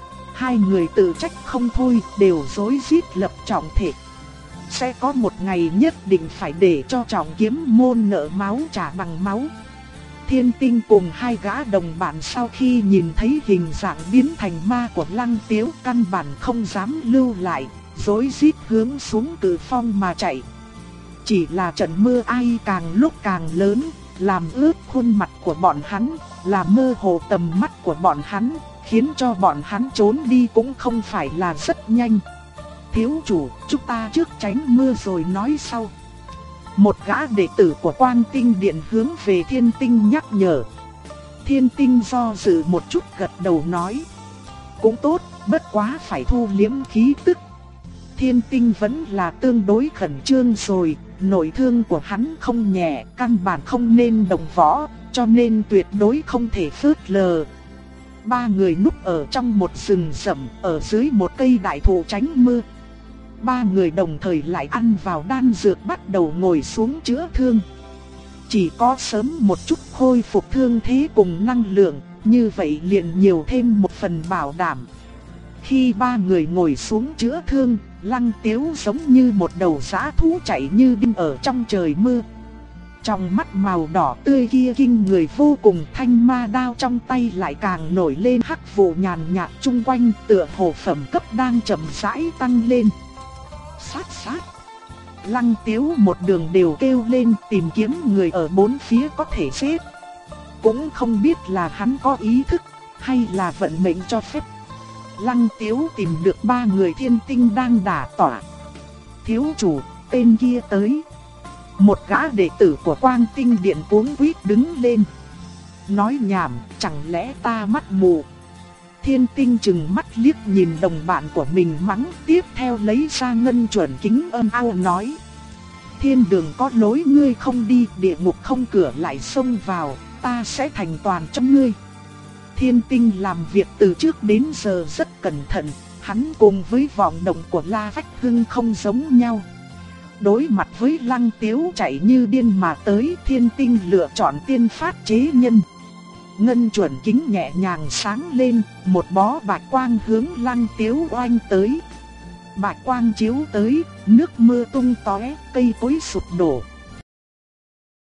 2 người tự trách không thôi, đều rối rít lập trọng thể. Sẽ có một ngày nhất định phải để cho Trọng Kiếm môn nợ máu trả bằng máu. Thiên Tinh cùng hai gã đồng bạn sau khi nhìn thấy hình dạng biến thành ma của Lăng Tiếu căn bản không dám lưu lại, rối rít hướng xuống Cự Phong mà chạy. Chỉ là trận mưa ai càng lúc càng lớn, làm ướt khuôn mặt của bọn hắn, làm mơ hồ tầm mắt của bọn hắn, khiến cho bọn hắn trốn đi cũng không phải là rất nhanh. Thiếu chủ, chúng ta trước tránh mưa rồi nói sau. Một gã đệ tử của Quang Tinh Điện hướng về Thiên Tinh nhắc nhở. Thiên Tinh do dự một chút gật đầu nói. Cũng tốt, bất quá phải thu liễm khí tức. Thiên Tinh vẫn là tương đối khẩn trương rồi, nội thương của hắn không nhẹ, căn bản không nên động võ, cho nên tuyệt đối không thể phớt lờ. Ba người núp ở trong một rừng rậm, ở dưới một cây đại thụ tránh mưa. Ba người đồng thời lại ăn vào đan dược bắt đầu ngồi xuống chữa thương. Chỉ có sớm một chút khôi phục thương thế cùng năng lượng, như vậy liền nhiều thêm một phần bảo đảm. Khi ba người ngồi xuống chữa thương, Lăng Tiếu giống như một đầu dã thú chạy như điên ở trong trời mưa. Trong mắt màu đỏ tươi kia kinh người vô cùng, thanh ma đao trong tay lại càng nổi lên hắc vụ nhàn nhạt chung quanh, tựa hồ phẩm cấp đang chậm rãi tăng lên. Sát sát. Lăng Tiếu một đường đều kêu lên tìm kiếm người ở bốn phía có thể giết. Cũng không biết là hắn có ý thức hay là vận mệnh cho phép. Lăng Tiếu tìm được ba người Thiên Tinh đang đả tỏa. Thiếu chủ, tên kia tới. Một gã đệ tử của Quang Tinh Điện cuống quýt đứng lên. Nói nhảm, chẳng lẽ ta mắt mù? Thiên Tinh chừng mắt liếc nhìn đồng bạn của mình mắng, tiếp theo lấy ra ngân chuẩn kính âm ao nói. Thiên đường có lối ngươi không đi, địa ngục không cửa lại xông vào, ta sẽ thành toàn cho ngươi. Thiên Tinh làm việc từ trước đến giờ rất cẩn thận, hắn cùng với vọng động của La Vách Hưng không giống nhau. Đối mặt với Lăng Tiếu chạy như điên mà tới, Thiên Tinh lựa chọn tiên phát chế nhân. Ngân chuẩn kính nhẹ nhàng sáng lên, một bó bạch quang hướng Lăng Tiếu oanh tới. Bạch quang chiếu tới, nước mưa tung tóe, cây cối sụp đổ,